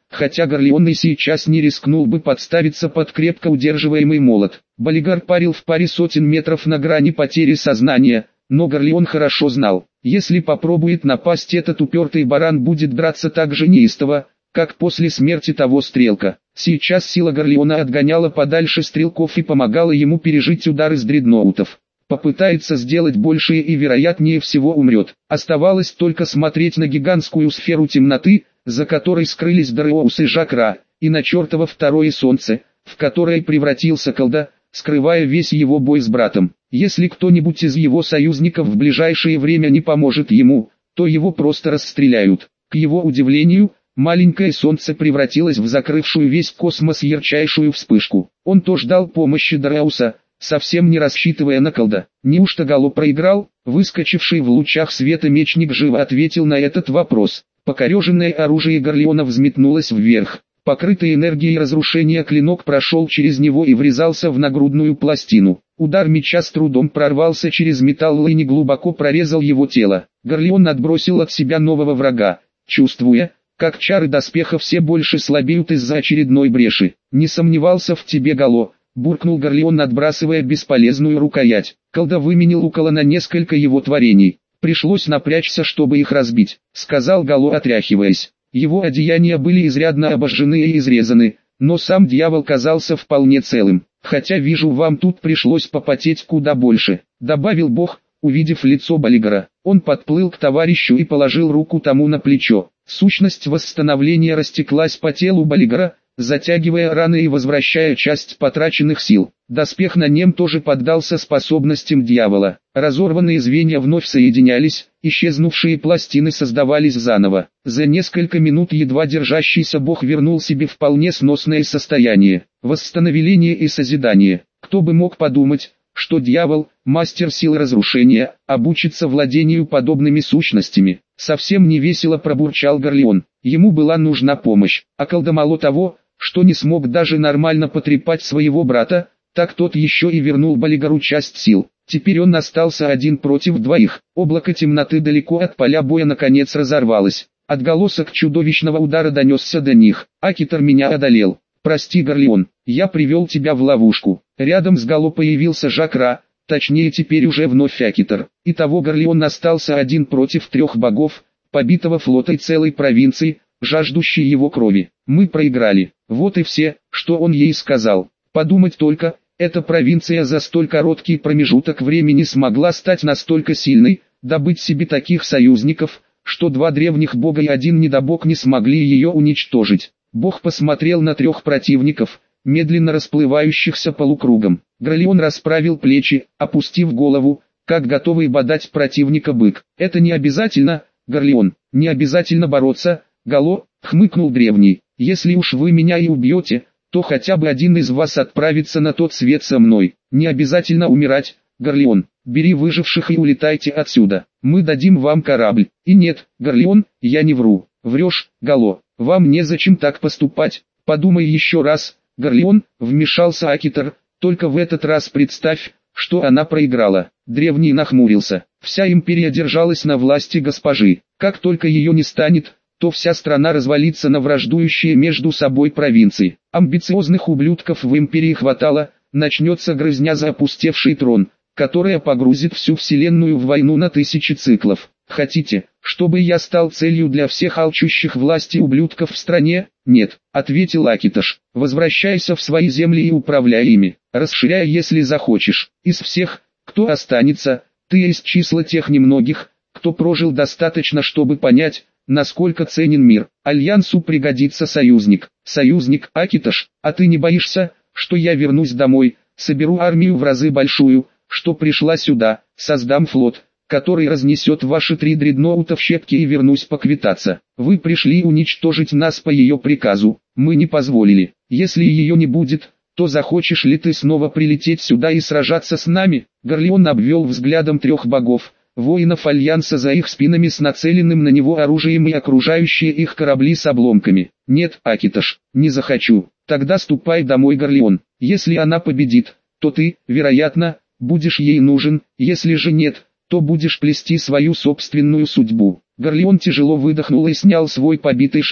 хотя Горлеон и сейчас не рискнул бы подставиться под крепко удерживаемый молот. Болигар парил в паре сотен метров на грани потери сознания, но Горлеон хорошо знал, если попробует напасть, этот упертый баран будет драться так же неистово, как после смерти того стрелка. Сейчас сила Горлеона отгоняла подальше стрелков и помогала ему пережить удар из дредноутов. Попытается сделать большее и вероятнее всего умрет. Оставалось только смотреть на гигантскую сферу темноты, за которой скрылись Дареус и Жакра, и на чертово второе солнце, в которое превратился колдо, скрывая весь его бой с братом. Если кто-нибудь из его союзников в ближайшее время не поможет ему, то его просто расстреляют. К его удивлению, маленькое солнце превратилось в закрывшую весь космос ярчайшую вспышку. Он то ждал помощи Дареуса, совсем не рассчитывая на колдо. Неужто Гало проиграл? Выскочивший в лучах света мечник живо ответил на этот вопрос. Покореженное оружие Горлеона взметнулось вверх. Покрытый энергией разрушения клинок прошел через него и врезался в нагрудную пластину. Удар меча с трудом прорвался через металл и неглубоко прорезал его тело. Горлеон отбросил от себя нового врага, чувствуя, как чары доспеха все больше слабеют из-за очередной бреши. «Не сомневался в тебе, Гало», — буркнул Горлеон, отбрасывая бесполезную рукоять. Колдо выменил у Кола на несколько его творений. «Пришлось напрячься, чтобы их разбить», — сказал Гало, отряхиваясь. Его одеяния были изрядно обожжены и изрезаны, но сам дьявол казался вполне целым. «Хотя вижу, вам тут пришлось попотеть куда больше», — добавил Бог, увидев лицо Болигара. Он подплыл к товарищу и положил руку тому на плечо. Сущность восстановления растеклась по телу Болигара, затягивая раны и возвращая часть потраченных сил. Доспех на нем тоже поддался способностям дьявола. Разорванные звенья вновь соединялись, исчезнувшие пластины создавались заново. За несколько минут едва держащийся бог вернул себе вполне сносное состояние. Восстановление и созидание. Кто бы мог подумать, что дьявол, мастер сил разрушения, обучится владению подобными сущностями. Совсем не весело пробурчал Горлеон. Ему была нужна помощь, а колдо мало того, что не смог даже нормально потрепать своего брата, так тот еще и вернул Болигару часть сил. Теперь он остался один против двоих. Облако темноты далеко от поля боя наконец разорвалось. Отголосок чудовищного удара донесся до них. «Акитор меня одолел. Прости, Горлеон, я привел тебя в ловушку». Рядом с Гало появился Жакра, точнее теперь уже вновь Акитор. Итого Горлеон остался один против трех богов, побитого флота и целой провинции, жаждущей его крови. «Мы проиграли». Вот и все, что он ей сказал. Подумать только, эта провинция за столь короткий промежуток времени смогла стать настолько сильной, добыть себе таких союзников, что два древних бога и один недобог не смогли ее уничтожить. Бог посмотрел на трех противников, медленно расплывающихся полукругом. Горлеон расправил плечи, опустив голову, как готовый бодать противника бык. «Это не обязательно, Горлеон, не обязательно бороться, Гало», — хмыкнул древний. «Если уж вы меня и убьете, то хотя бы один из вас отправится на тот свет со мной. Не обязательно умирать, Горлеон. Бери выживших и улетайте отсюда. Мы дадим вам корабль». «И нет, Горлеон, я не вру». «Врешь, Гало, вам незачем так поступать. Подумай еще раз, Горлеон», — вмешался Акитор. «Только в этот раз представь, что она проиграла». Древний нахмурился. Вся империя держалась на власти госпожи. Как только ее не станет, то вся страна развалится на враждующие между собой провинции. Амбициозных ублюдков в империи хватало, начнется грызня за опустевший трон, которая погрузит всю вселенную в войну на тысячи циклов. «Хотите, чтобы я стал целью для всех алчущих власти ублюдков в стране?» «Нет», — ответил Акитош. «Возвращайся в свои земли и управляй ими, расширяй, если захочешь. Из всех, кто останется, ты из числа тех немногих, кто прожил достаточно, чтобы понять, насколько ценен мир. Альянсу пригодится союзник». «Союзник, Акитош, а ты не боишься, что я вернусь домой, соберу армию в разы большую, что пришла сюда, создам флот, который разнесет ваши 3 дредноута в щепки и вернусь поквитаться? Вы пришли уничтожить нас по ее приказу, мы не позволили. Если ее не будет, то захочешь ли ты снова прилететь сюда и сражаться с нами?» Горлеон обвел взглядом 3 богов, воинов Альянса за их спинами с нацеленным на него оружием и окружающие их корабли с обломками. «Нет, Акитош, не захочу». «Тогда ступай домой, Горлеон. Если она победит, то ты, вероятно, будешь ей нужен, если же нет, то будешь плести свою собственную судьбу». Горлеон тяжело выдохнул и снял свой побитый шлем.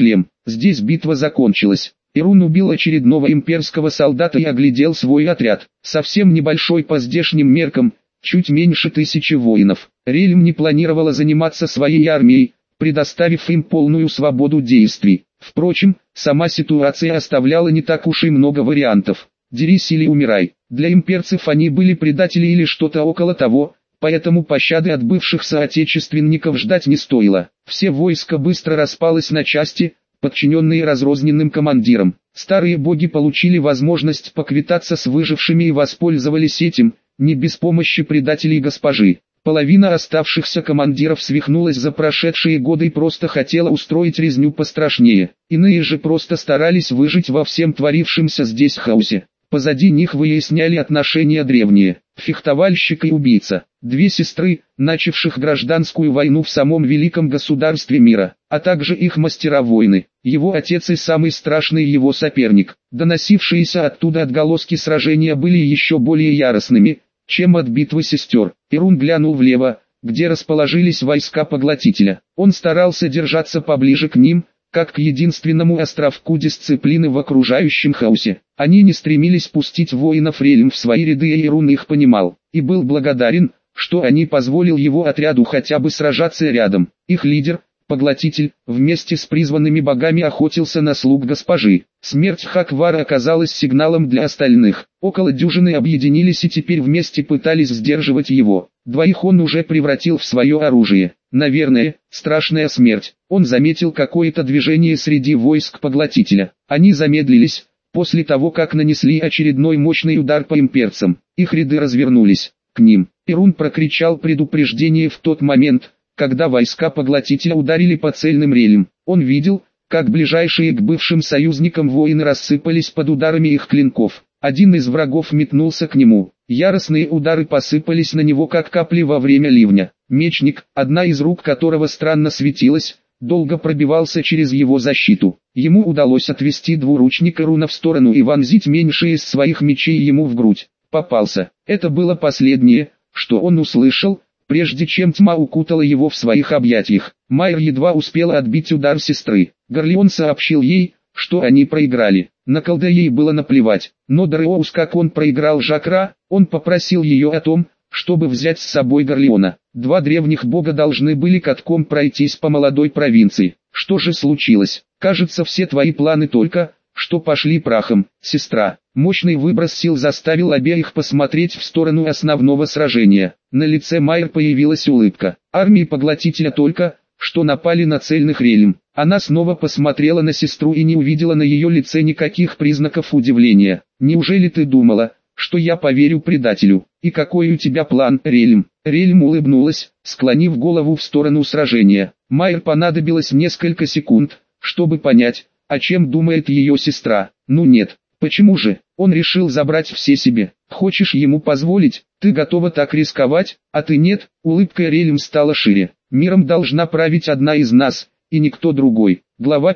Здесь битва закончилась. Перун убил очередного имперского солдата и оглядел свой отряд. Совсем небольшой по здешним меркам, чуть меньше 1000 воинов. Рельм не планировала заниматься своей армией, предоставив им полную свободу действий. Впрочем, сама ситуация оставляла не так уж и много вариантов. Дерись или умирай. Для имперцев они были предатели или что-то около того, поэтому пощады от бывших соотечественников ждать не стоило. Все войско быстро распалось на части, подчиненные разрозненным командирам. Старые боги получили возможность поквитаться с выжившими и воспользовались этим, не без помощи предателей госпожи. Половина оставшихся командиров свихнулась за прошедшие годы и просто хотела устроить резню пострашнее. Иные же просто старались выжить во всем творившемся здесь хаосе. Позади них выясняли отношения древние. Фехтовальщик и убийца. Две сестры, начавших гражданскую войну в самом великом государстве мира, а также их мастера-воины. Его отец и самый страшный его соперник. Доносившиеся оттуда отголоски сражения были еще более яростными, чем от битвы сестер. Перун глянул влево, где расположились войска Поглотителя. Он старался держаться поближе к ним, как к единственному островку дисциплины в окружающем хаосе. Они не стремились пустить воинов Рельм в свои ряды, и Перун их понимал, и был благодарен, что они позволил его отряду хотя бы сражаться рядом. Их лидер, Поглотитель, вместе с призванными богами охотился на слуг госпожи. Смерть Хаквара оказалась сигналом для остальных. Около дюжины объединились и теперь вместе пытались сдерживать его. Двоих он уже превратил в свое оружие. Наверное, страшная смерть. Он заметил какое-то движение среди войск Поглотителя. Они замедлились, после того как нанесли очередной мощный удар по имперцам. Их ряды развернулись к ним. Перун прокричал предупреждение в тот момент, когда войска Поглотителя ударили по цельным рельям. Он видел, как ближайшие к бывшим союзникам воины рассыпались под ударами их клинков. Один из врагов метнулся к нему. Яростные удары посыпались на него как капли во время ливня. Мечник, одна из рук которого странно светилась, долго пробивался через его защиту. Ему удалось отвести двуручника руна в сторону и вонзить меньший из своих мечей ему в грудь. Попался. Это было последнее, что он услышал, прежде чем тьма укутала его в своих объятиях. Майер едва успела отбить удар сестры. Горлеон сообщил ей, что они проиграли. На колде ей было наплевать, но Дреоус, как он проиграл Жакра, он попросил ее о том, чтобы взять с собой Горлеона. Два древних бога должны были катком пройтись по молодой провинции. Что же случилось? Кажется, все твои планы только что пошли прахом, сестра. Мощный выброс сил заставил обеих посмотреть в сторону основного сражения. На лице Майер появилась улыбка. Армии Поглотителя только что напали на цельных Рельм. Она снова посмотрела на сестру и не увидела на ее лице никаких признаков удивления. «Неужели ты думала, что я поверю предателю? И какой у тебя план, Рельм?» Рельм улыбнулась, склонив голову в сторону сражения. Майер понадобилось несколько секунд, чтобы понять, о чем думает ее сестра. «Ну нет, почему же? Он решил забрать все себе. Хочешь ему позволить? Ты готова так рисковать, а ты нет?» Улыбка Рельм стала шире. «Миром должна править одна из нас, и никто другой». Глава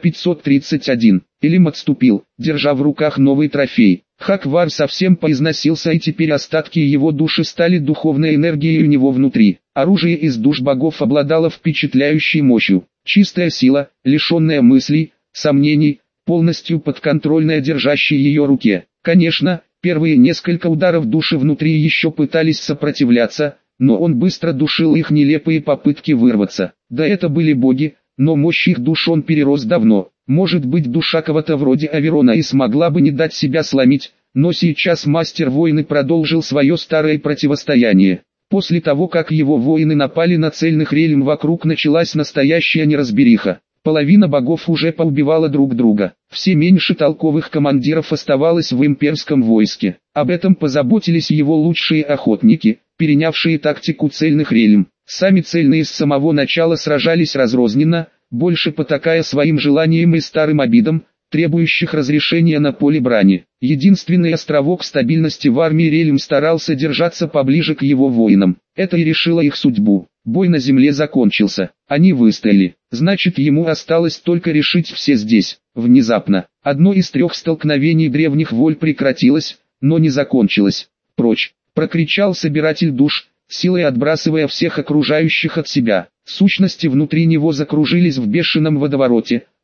531. Элим отступил, держа в руках новый трофей. Хаквар совсем поизносился, и теперь остатки его души стали духовной энергией у него внутри. Оружие из душ богов обладало впечатляющей мощью. Чистая сила, лишенная мыслей, сомнений, полностью подконтрольная держащей ее руке. Конечно, первые несколько ударов души внутри еще пытались сопротивляться, но он быстро душил их нелепые попытки вырваться. Да, это были боги, но мощь их душ он перерос давно. Может быть, душа кого-то вроде Аверона и смогла бы не дать себя сломить, но сейчас мастер войны продолжил свое старое противостояние. После того, как его воины напали на цельных Рельм, вокруг началась настоящая неразбериха. Половина богов уже поубивала друг друга. Все меньше толковых командиров оставалось в имперском войске. Об этом позаботились его лучшие охотники, перенявшие тактику цельных Рельм. Сами цельные с самого начала сражались разрозненно, больше потакая своим желаниям и старым обидам, требующих разрешения на поле брани. Единственный островок стабильности в армии Рельм старался держаться поближе к его воинам. Это и решило их судьбу. Бой на земле закончился. Они выстояли. Значит, ему осталось только решить все здесь. Внезапно, одно из 3 столкновений древних воль прекратилось, но не закончилось. «Прочь!» — прокричал собиратель душ, силой отбрасывая всех окружающих от себя. Сущности внутри него закружились в бешеном водовороте,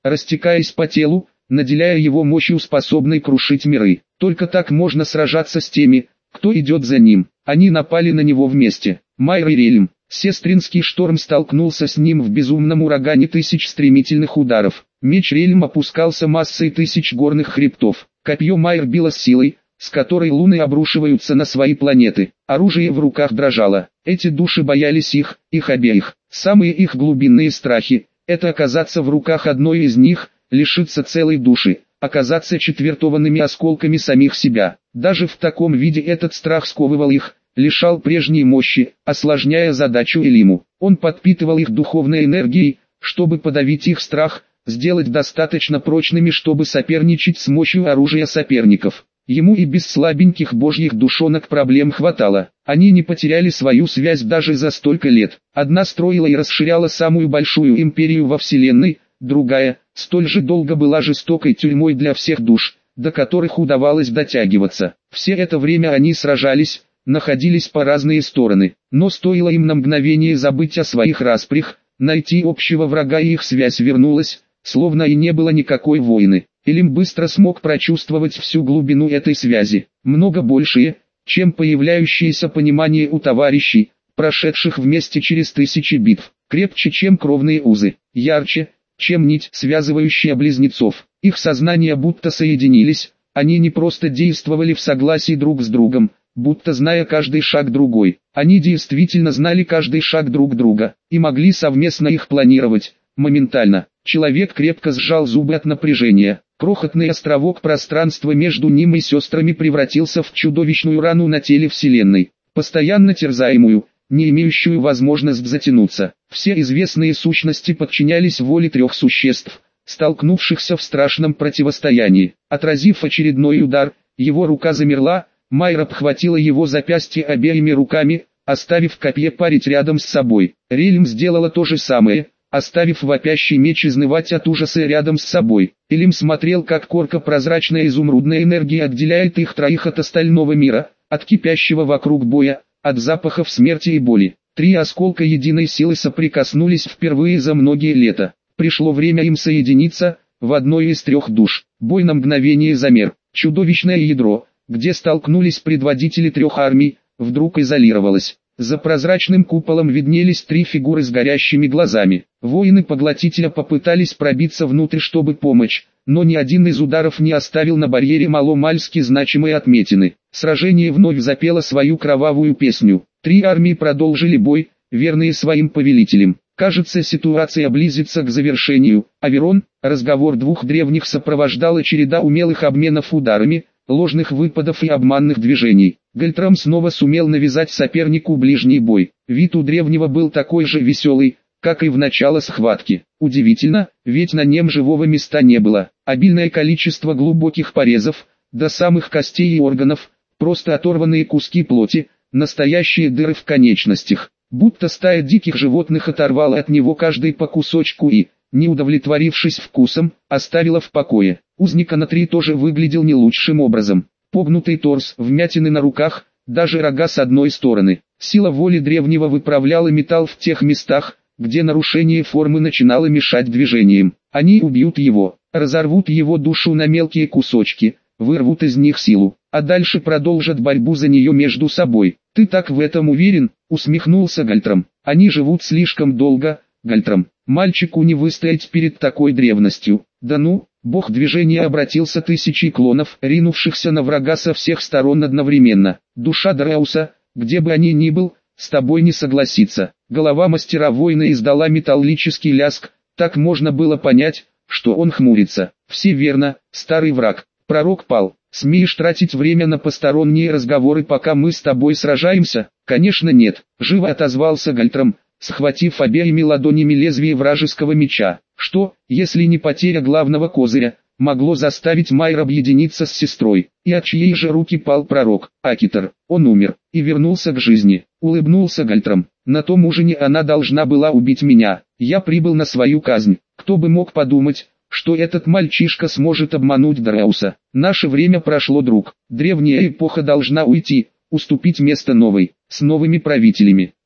растекаясь по телу, наделяя его мощью, способной крушить миры. Только так можно сражаться с теми, кто идет за ним. Они напали на него вместе. Майр и Рельм. Сестринский шторм столкнулся с ним в безумном урагане тысяч стремительных ударов. Меч Рельм опускался массой тысяч горных хребтов. Копье Майр било с силой, с которой луны обрушиваются на свои планеты. Оружие в руках дрожало. Эти души боялись их обеих. Самые их глубинные страхи – это оказаться в руках одной из них, лишиться целой души, оказаться четвертованными осколками самих себя. Даже в таком виде этот страх сковывал их, лишал прежней мощи, осложняя задачу Элиму. Он подпитывал их духовной энергией, чтобы подавить их страх, сделать достаточно прочными, чтобы соперничать с мощью оружия соперников. Ему и без слабеньких божьих душонок проблем хватало. Они не потеряли свою связь даже за столько лет. Одна строила и расширяла самую большую империю во Вселенной, другая, столь же долго была жестокой тюрьмой для всех душ, до которых удавалось дотягиваться. Все это время они сражались, находились по разные стороны, но стоило им на мгновение забыть о своих распрях, найти общего врага, и их связь вернулась, словно и не было никакой войны. Элим быстро смог прочувствовать всю глубину этой связи, много большее, чем появляющееся понимание у товарищей, прошедших вместе через тысячи битв, крепче, чем кровные узы, ярче, чем нить, связывающая близнецов. Их сознания будто соединились, они не просто действовали в согласии друг с другом, будто зная каждый шаг другой, они действительно знали каждый шаг друг друга, и могли совместно их планировать, моментально. Человек крепко сжал зубы от напряжения. Крохотный островок пространства между ним и сестрами превратился в чудовищную рану на теле Вселенной, постоянно терзаемую, не имеющую возможность затянуться. Все известные сущности подчинялись воле трех существ, столкнувшихся в страшном противостоянии. Отразив очередной удар, его рука замерла, Майр обхватила его запястье обеими руками, оставив копье парить рядом с собой. Рельм сделала то же самое, оставив вопящий меч изнывать от ужаса рядом с собой. Элим смотрел, как корка прозрачная изумрудная энергия отделяет их троих от остального мира, от кипящего вокруг боя, от запахов смерти и боли. Три осколка единой силы соприкоснулись впервые за многие лета. Пришло время им соединиться в одной из трех душ. Бой на мгновение замер. Чудовищное ядро, где столкнулись предводители трех армий, вдруг изолировалось. За прозрачным куполом виднелись три фигуры с горящими глазами. Воины-поглотителя попытались пробиться внутрь, чтобы помочь, но ни один из ударов не оставил на барьере маломальски значимые отметины. Сражение вновь запело свою кровавую песню. Три армии продолжили бой, верные своим повелителям. Кажется, ситуация близится к завершению. Аверон, разговор двух древних сопровождала череда умелых обменов ударами, ложных выпадов и обманных движений. Гальтрам снова сумел навязать сопернику ближний бой. Вид у древнего был такой же веселый, как и в начало схватки. Удивительно, ведь на нем живого места не было. Обильное количество глубоких порезов, до самых костей и органов, просто оторванные куски плоти, настоящие дыры в конечностях. Будто стая диких животных оторвала от него каждый по кусочку и, не удовлетворившись вкусом, оставила в покое. Узника на три тоже выглядел не лучшим образом. Погнутый торс, вмятины на руках, даже рога с одной стороны. Сила воли древнего выправляла металл в тех местах, где нарушение формы начинало мешать движениям. Они убьют его, разорвут его душу на мелкие кусочки, вырвут из них силу, а дальше продолжат борьбу за нее между собой. «Ты так в этом уверен?» — усмехнулся Гальтрам. «Они живут слишком долго, Гальтрам. Мальчику не выстоять перед такой древностью». «Да ну!» Бог движения обратился тысячи клонов, ринувшихся на врага со всех сторон одновременно. «Душа Дарауса, где бы они ни был, с тобой не согласится». Голова мастера воина издала металлический лязг, так можно было понять, что он хмурится. «Все верно, старый враг. Пророк пал. Смеешь тратить время на посторонние разговоры, пока мы с тобой сражаемся?» «Конечно нет», — живо отозвался Гальтрам, схватив обеими ладонями лезвие вражеского меча. Что, если не потеря главного козыря, могло заставить Майр объединиться с сестрой? И от чьей же руки пал пророк? Акитар. Он умер и вернулся к жизни. Улыбнулся Гальтрам. На том ужине она должна была убить меня. Я прибыл на свою казнь. Кто бы мог подумать, что этот мальчишка сможет обмануть Дарауса. Наше время прошло, друг. Древняя эпоха должна уйти, уступить место новой, с новыми правителями.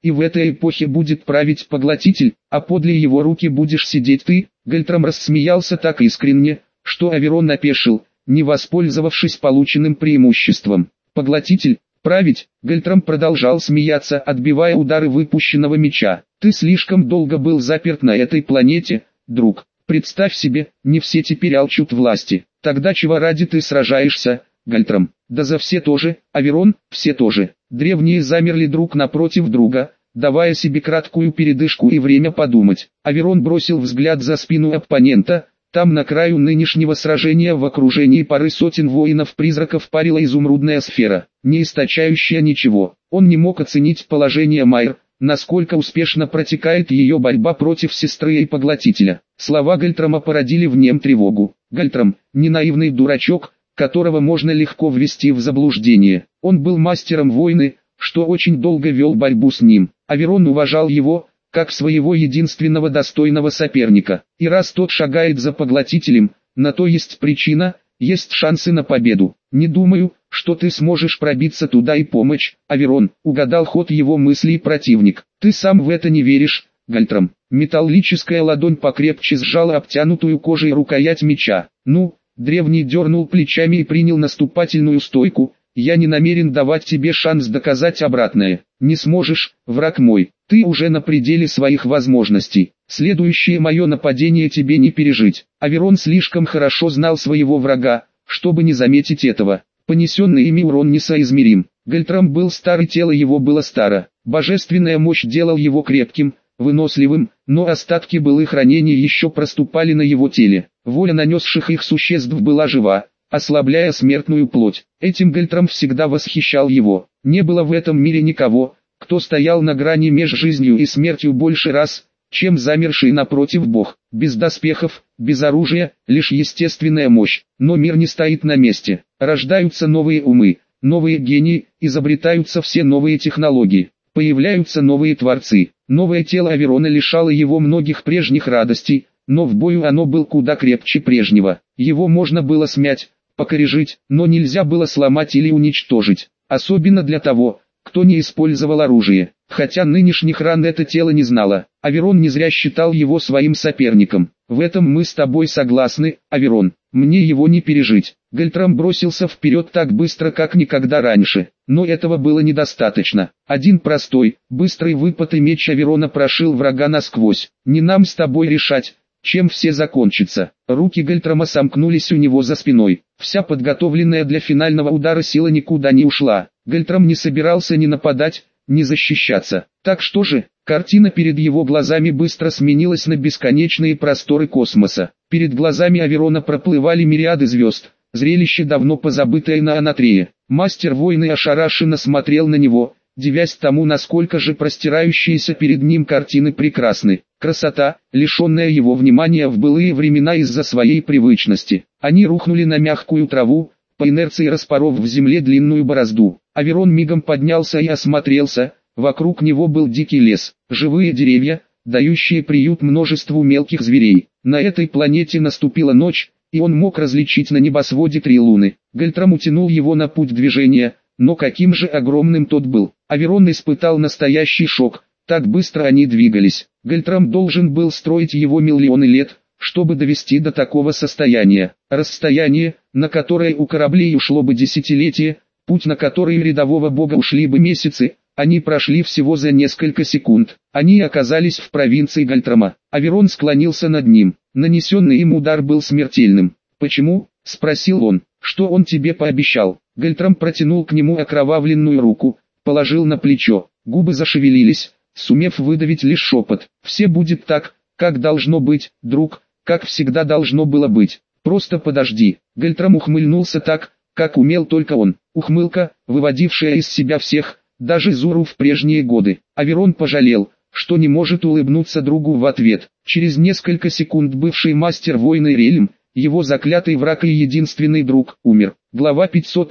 и в этой эпохе будет править поглотитель, а подле его руки будешь сидеть ты. Гальтрам рассмеялся так искренне, что Аверон опешил, не воспользовавшись полученным преимуществом. Поглотитель, править, Гальтрам продолжал смеяться, отбивая удары выпущенного меча. Ты слишком долго был заперт на этой планете, друг. Представь себе, не все теперь алчут власти. Тогда чего ради ты сражаешься, Гальтрам? Да за все тоже, Аверон, все тоже. Древние замерли друг напротив друга, давая себе краткую передышку и время подумать. Аверон бросил взгляд за спину оппонента. Там на краю нынешнего сражения в окружении пары сотен воинов-призраков парила изумрудная сфера, не источающая ничего. Он не мог оценить положение Майр, насколько успешно протекает ее борьба против сестры и поглотителя. Слова Гальтрама породили в нем тревогу. Гальтрам, не наивный дурачок, которого можно легко ввести в заблуждение. Он был мастером войны, что очень долго вел борьбу с ним. Аверон уважал его, как своего единственного достойного соперника. И раз тот шагает за поглотителем, на то есть причина, есть шансы на победу. Не думаю, что ты сможешь пробиться туда и помочь, Аверон. Угадал ход его мыслей противник. Ты сам в это не веришь, Гальтрам. Металлическая ладонь покрепче сжала обтянутую кожей рукоять меча. Ну, древний дернул плечами и принял наступательную стойку. Я не намерен давать тебе шанс доказать обратное. Не сможешь, враг мой. Ты уже на пределе своих возможностей. Следующее мое нападение тебе не пережить. Аверон слишком хорошо знал своего врага, чтобы не заметить этого. Понесенный ими урон несоизмерим. Гальтрам был стар и тело его было старо. Божественная мощь делал его крепким, выносливым, но остатки былых ранений еще проступали на его теле. Воля нанесших их существ была жива, ослабляя смертную плоть. Этим Гальтрам всегда восхищал его. Не было в этом мире никого, кто стоял на грани меж жизнью и смертью больше раз, чем замерший напротив Бог. Без доспехов, без оружия, лишь естественная мощь. Но мир не стоит на месте. Рождаются новые умы, новые гении, изобретаются все новые технологии. Появляются новые творцы. Новое тело Аверона лишало его многих прежних радостей, но в бою оно было куда крепче прежнего. Его можно было смять, покорежить, но нельзя было сломать или уничтожить. Особенно для того, кто не использовал оружие. Хотя нынешних ран это тело не знало, Аверон не зря считал его своим соперником. В этом мы с тобой согласны, Аверон. Мне его не пережить. Гальтрам бросился вперед так быстро, как никогда раньше. Но этого было недостаточно. Один простой, быстрый выпад и меч Аверона прошил врага насквозь. Не нам с тобой решать, чем все закончится. Руки Гальтрама сомкнулись у него за спиной. Вся подготовленная для финального удара сила никуда не ушла. Гальтрам не собирался ни нападать, ни защищаться. Так что же? Картина перед его глазами быстро сменилась на бесконечные просторы космоса. Перед глазами Аверона проплывали мириады звезд. Зрелище давно позабытое на Анатрее. Мастер войны ошарашенно смотрел на него, дивясь тому, насколько же простирающиеся перед ним картины прекрасны. Красота, лишенная его внимания в былые времена из-за своей привычности. Они рухнули на мягкую траву, по инерции распоров в земле длинную борозду. Аверон мигом поднялся и осмотрелся. Вокруг него был дикий лес, живые деревья, дающие приют множеству мелких зверей. На этой планете наступила ночь, и он мог различить на небосводе 3 луны. Гальтрам утянул его на путь движения, но каким же огромным тот был. Аверон испытал настоящий шок, так быстро они двигались. Гальтрам должен был строить его миллионы лет, чтобы довести до такого состояния. Расстояние, на которое у кораблей ушло бы десятилетия, путь на который у рядового бога ушли бы месяцы, они прошли всего за несколько секунд. Они оказались в провинции Гальтрама. Аверон склонился над ним. Нанесенный им удар был смертельным. «Почему?» – спросил он. «Что он тебе пообещал?» Гальтрам протянул к нему окровавленную руку, положил на плечо. Губы зашевелились, сумев выдавить лишь шепот. «Все будет так, как должно быть, друг, как всегда должно было быть. Просто подожди». Гальтрам ухмыльнулся так, как умел только он. Ухмылка, выводившая из себя всех, даже Зуру в прежние годы. Аверон пожалел, что не может улыбнуться другу в ответ. Через несколько секунд бывший мастер войны Рельм, его заклятый враг и единственный друг, умер. Глава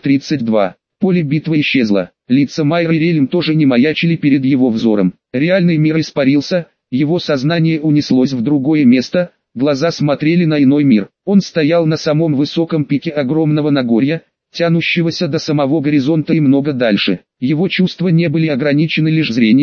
532. Поле битвы исчезло. Лица Майры и Рельм тоже не маячили перед его взором. Реальный мир испарился, его сознание унеслось в другое место, глаза смотрели на иной мир. Он стоял на самом высоком пике огромного Нагорья, тянущегося до самого горизонта и много дальше. Его чувства не были ограничены лишь зрением,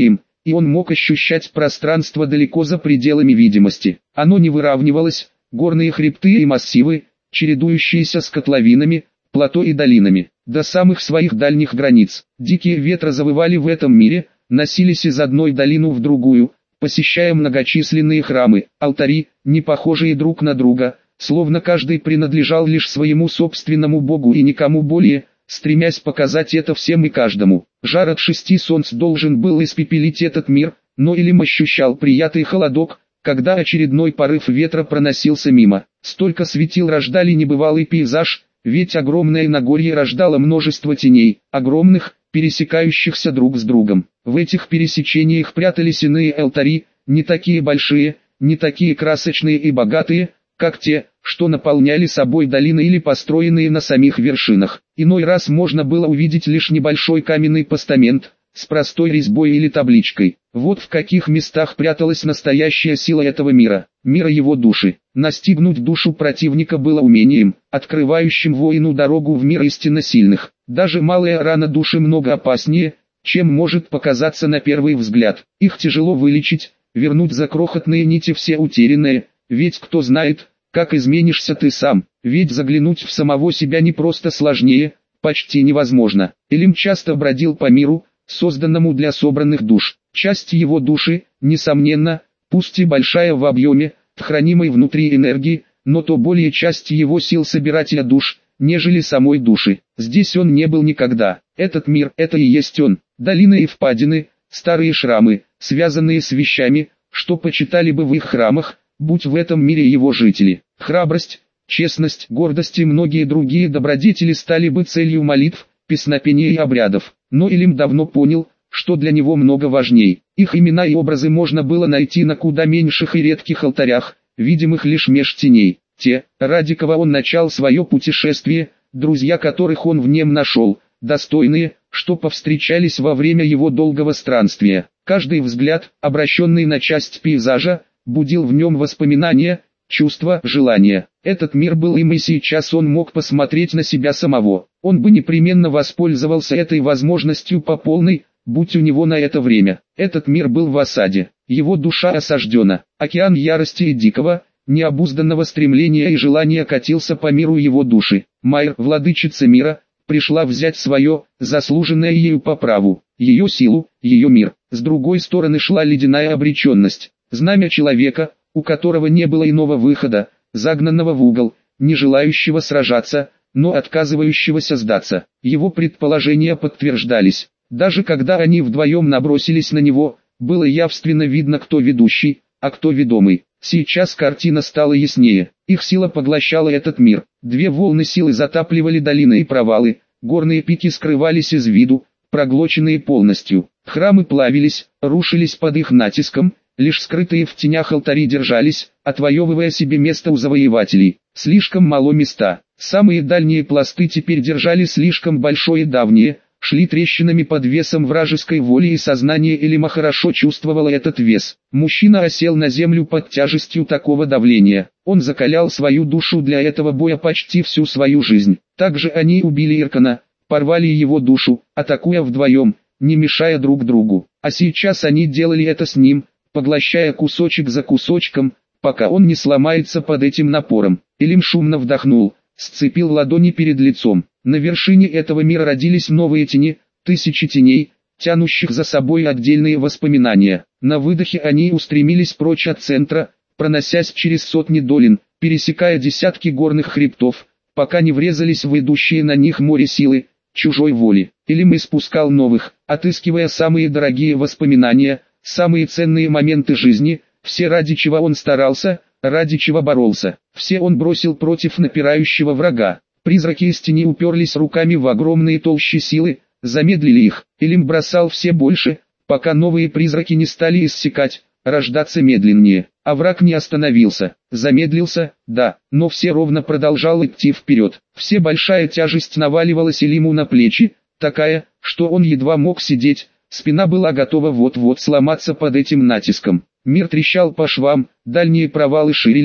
и он мог ощущать пространство далеко за пределами видимости. Оно не выравнивалось, горные хребты и массивы, чередующиеся с котловинами, плато и долинами, до самых своих дальних границ. Дикие ветры завывали в этом мире, носились из одной долины в другую, посещая многочисленные храмы, алтари, не похожие друг на друга, словно каждый принадлежал лишь своему собственному богу и никому более, стремясь показать это всем и каждому. Жар от 6 солнц должен был испепелить этот мир, но Илим ощущал приятный холодок, когда очередной порыв ветра проносился мимо. Столько светил рождали небывалый пейзаж, ведь огромное Нагорье рождало множество теней, огромных, пересекающихся друг с другом. В этих пересечениях прятались иные алтари, не такие большие, не такие красочные и богатые, как те, что наполняли собой долины или построенные на самих вершинах. Иной раз можно было увидеть лишь небольшой каменный постамент, с простой резьбой или табличкой. Вот в каких местах пряталась настоящая сила этого мира, мира его души. Настигнуть душу противника было умением, открывающим воину дорогу в мир истинно сильных. Даже малая рана души много опаснее, чем может показаться на первый взгляд. Их тяжело вылечить, вернуть за крохотные нити все утерянное, ведь кто знает, как изменишься ты сам, ведь заглянуть в самого себя не просто сложнее, почти невозможно. Илим часто бродил по миру, созданному для собранных душ. Часть его души, несомненно, пусть и большая в объеме, хранимой внутри энергии, но то более часть его сил собирателя душ, нежели самой души. Здесь он не был никогда. Этот мир – это и есть он. Долины и впадины, старые шрамы, связанные с вещами, что почитали бы в их храмах, будь в этом мире его жители. Храбрость, честность, гордость и многие другие добродетели стали бы целью молитв, песнопений и обрядов. Но Илим давно понял, что для него много важней. Их имена и образы можно было найти на куда меньших и редких алтарях, видимых лишь меж теней. Те, ради кого он начал свое путешествие, друзья которых он в нем нашел, достойные, что повстречались во время его долгого странствия. Каждый взгляд, обращенный на часть пейзажа, будил в нем воспоминания, чувства, желания. Этот мир был им, и сейчас он мог посмотреть на себя самого. Он бы непременно воспользовался этой возможностью по полной, будь у него на это время. Этот мир был в осаде, его душа осаждена. Океан ярости и дикого, необузданного стремления и желания катился по миру его души. Майр, владычица мира, пришла взять свое, заслуженное ею по праву, ее силу, ее мир. С другой стороны шла ледяная обреченность, знамя человека, у которого не было иного выхода, загнанного в угол, не желающего сражаться, но отказывающегося сдаться. Его предположения подтверждались. Даже когда они вдвоем набросились на него, было явственно видно, кто ведущий, а кто ведомый. Сейчас картина стала яснее. Их сила поглощала этот мир. Две волны силы затапливали долины и провалы, горные пики скрывались из виду, проглоченные полностью. Храмы плавились, рушились под их натиском, лишь скрытые в тенях алтари держались, отвоевывая себе место у завоевателей. Слишком мало места. Самые дальние пласты теперь держали слишком большое и давнее, шли трещинами под весом вражеской воли, и сознание Элима хорошо чувствовало этот вес. Мужчина осел на землю под тяжестью такого давления. Он закалял свою душу для этого боя почти всю свою жизнь. Также они убили Иркана, порвали его душу, атакуя вдвоем, не мешая друг другу. А сейчас они делали это с ним, поглощая кусочек за кусочком, пока он не сломается под этим напором. Элим шумно вдохнул, сцепил ладони перед лицом. На вершине этого мира родились новые тени, тысячи теней, тянущих за собой отдельные воспоминания. На выдохе они устремились прочь от центра, проносясь через сотни долин, пересекая десятки горных хребтов, пока не врезались в идущие на них море силы, чужой воли. Элим испускал новых, отыскивая самые дорогие воспоминания, самые ценные моменты жизни, все ради чего он старался, ради чего боролся. Все он бросил против напирающего врага. Призраки из тени уперлись руками в огромные толщи силы, замедлили их. Элим бросал все больше, пока новые призраки не стали иссякать, рождаться медленнее. А враг не остановился, замедлился, да, но все ровно продолжал идти вперед. Все большая тяжесть наваливалась Элиму на плечи, такая, что он едва мог сидеть, спина была готова вот-вот сломаться под этим натиском. Мир трещал по швам, дальние провалы ширились,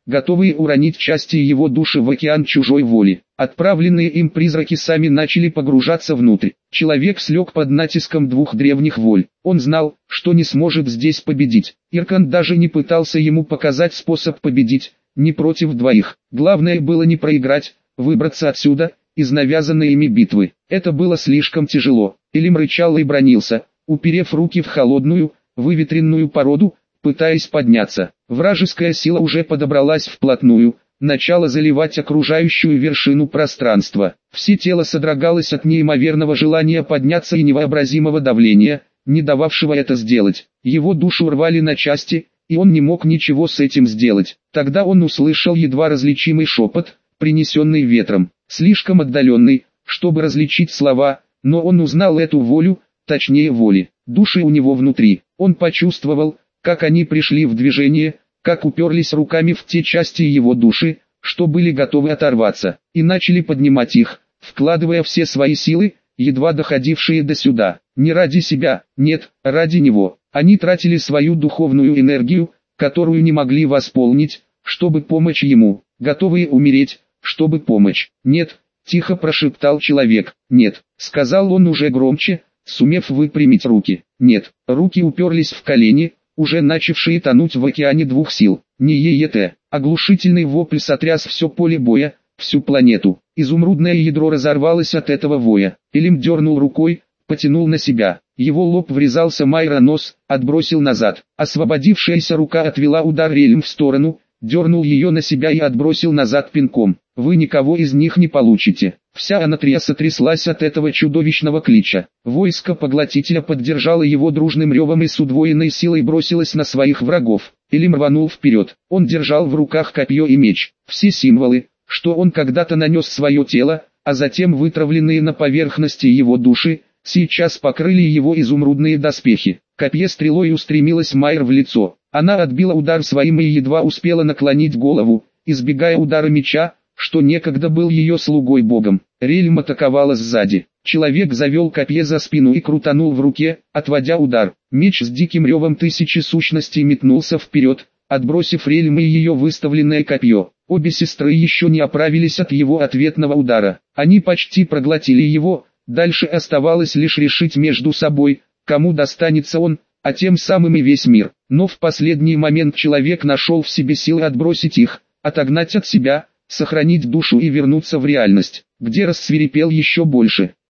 готовые уронить части его души в океан чужой воли. Отправленные им призраки сами начали погружаться внутрь. Человек слег под натиском двух древних воль. Он знал, что не сможет здесь победить. Иркан даже не пытался ему показать способ победить, не против двоих. Главное было не проиграть, выбраться отсюда, из навязанной ими битвы. Это было слишком тяжело. Элим рычал и бранился, уперев руки в холодную, выветренную породу, пытаясь подняться. Вражеская сила уже подобралась вплотную, начала заливать окружающую вершину пространства. Все тело содрогалось от неимоверного желания подняться и невообразимого давления, не дававшего это сделать. Его душу рвали на части, и он не мог ничего с этим сделать. Тогда он услышал едва различимый шепот, принесенный ветром, слишком отдаленный, чтобы различить слова, но он узнал эту волю, точнее воли, души у него внутри. Он почувствовал, как они пришли в движение, как уперлись руками в те части его души, что были готовы оторваться, и начали поднимать их, вкладывая все свои силы, едва доходившие до сюда. Не ради себя, нет, ради него. Они тратили свою духовную энергию, которую не могли восполнить, чтобы помочь ему, готовые умереть, чтобы помочь. «Нет», — тихо прошептал человек. «Нет», — сказал он уже громче, сумев выпрямить руки. «Нет». Руки уперлись в колени, уже начавшие тонуть в океане двух сил. Не ЕЕТ. Оглушительный вопль сотряс все поле боя, всю планету. Изумрудное ядро разорвалось от этого воя. Элим дернул рукой, потянул на себя. Его лоб врезался Майра нос, отбросил назад. Освободившаяся рука отвела удар Релем в сторону, дернул ее на себя и отбросил назад пинком. «Вы никого из них не получите». Вся Анатрия сотряслась от этого чудовищного клича. Войско Поглотителя поддержало его дружным ревом и с удвоенной силой бросилось на своих врагов. Элим рванул вперед. Он держал в руках копье и меч. Все символы, что он когда-то нанес свое тело, а затем вытравленные на поверхности его души, сейчас покрыли его изумрудные доспехи. Копье стрелой устремилось Майер в лицо. Она отбила удар своим и едва успела наклонить голову, избегая удара меча, что некогда был ее слугой-богом. Рельм атаковала сзади. Человек завел копье за спину и крутанул в руке, отводя удар. Меч с диким ревом тысячи сущностей метнулся вперед, отбросив Рельм и ее выставленное копье. Обе сестры еще не оправились от его ответного удара. Они почти проглотили его, дальше оставалось лишь решить между собой, кому достанется он, а тем самым и весь мир. Но в последний момент человек нашел в себе силы отбросить их, отогнать от себя, сохранить душу и вернуться в реальность, где рассвирепел еще больше.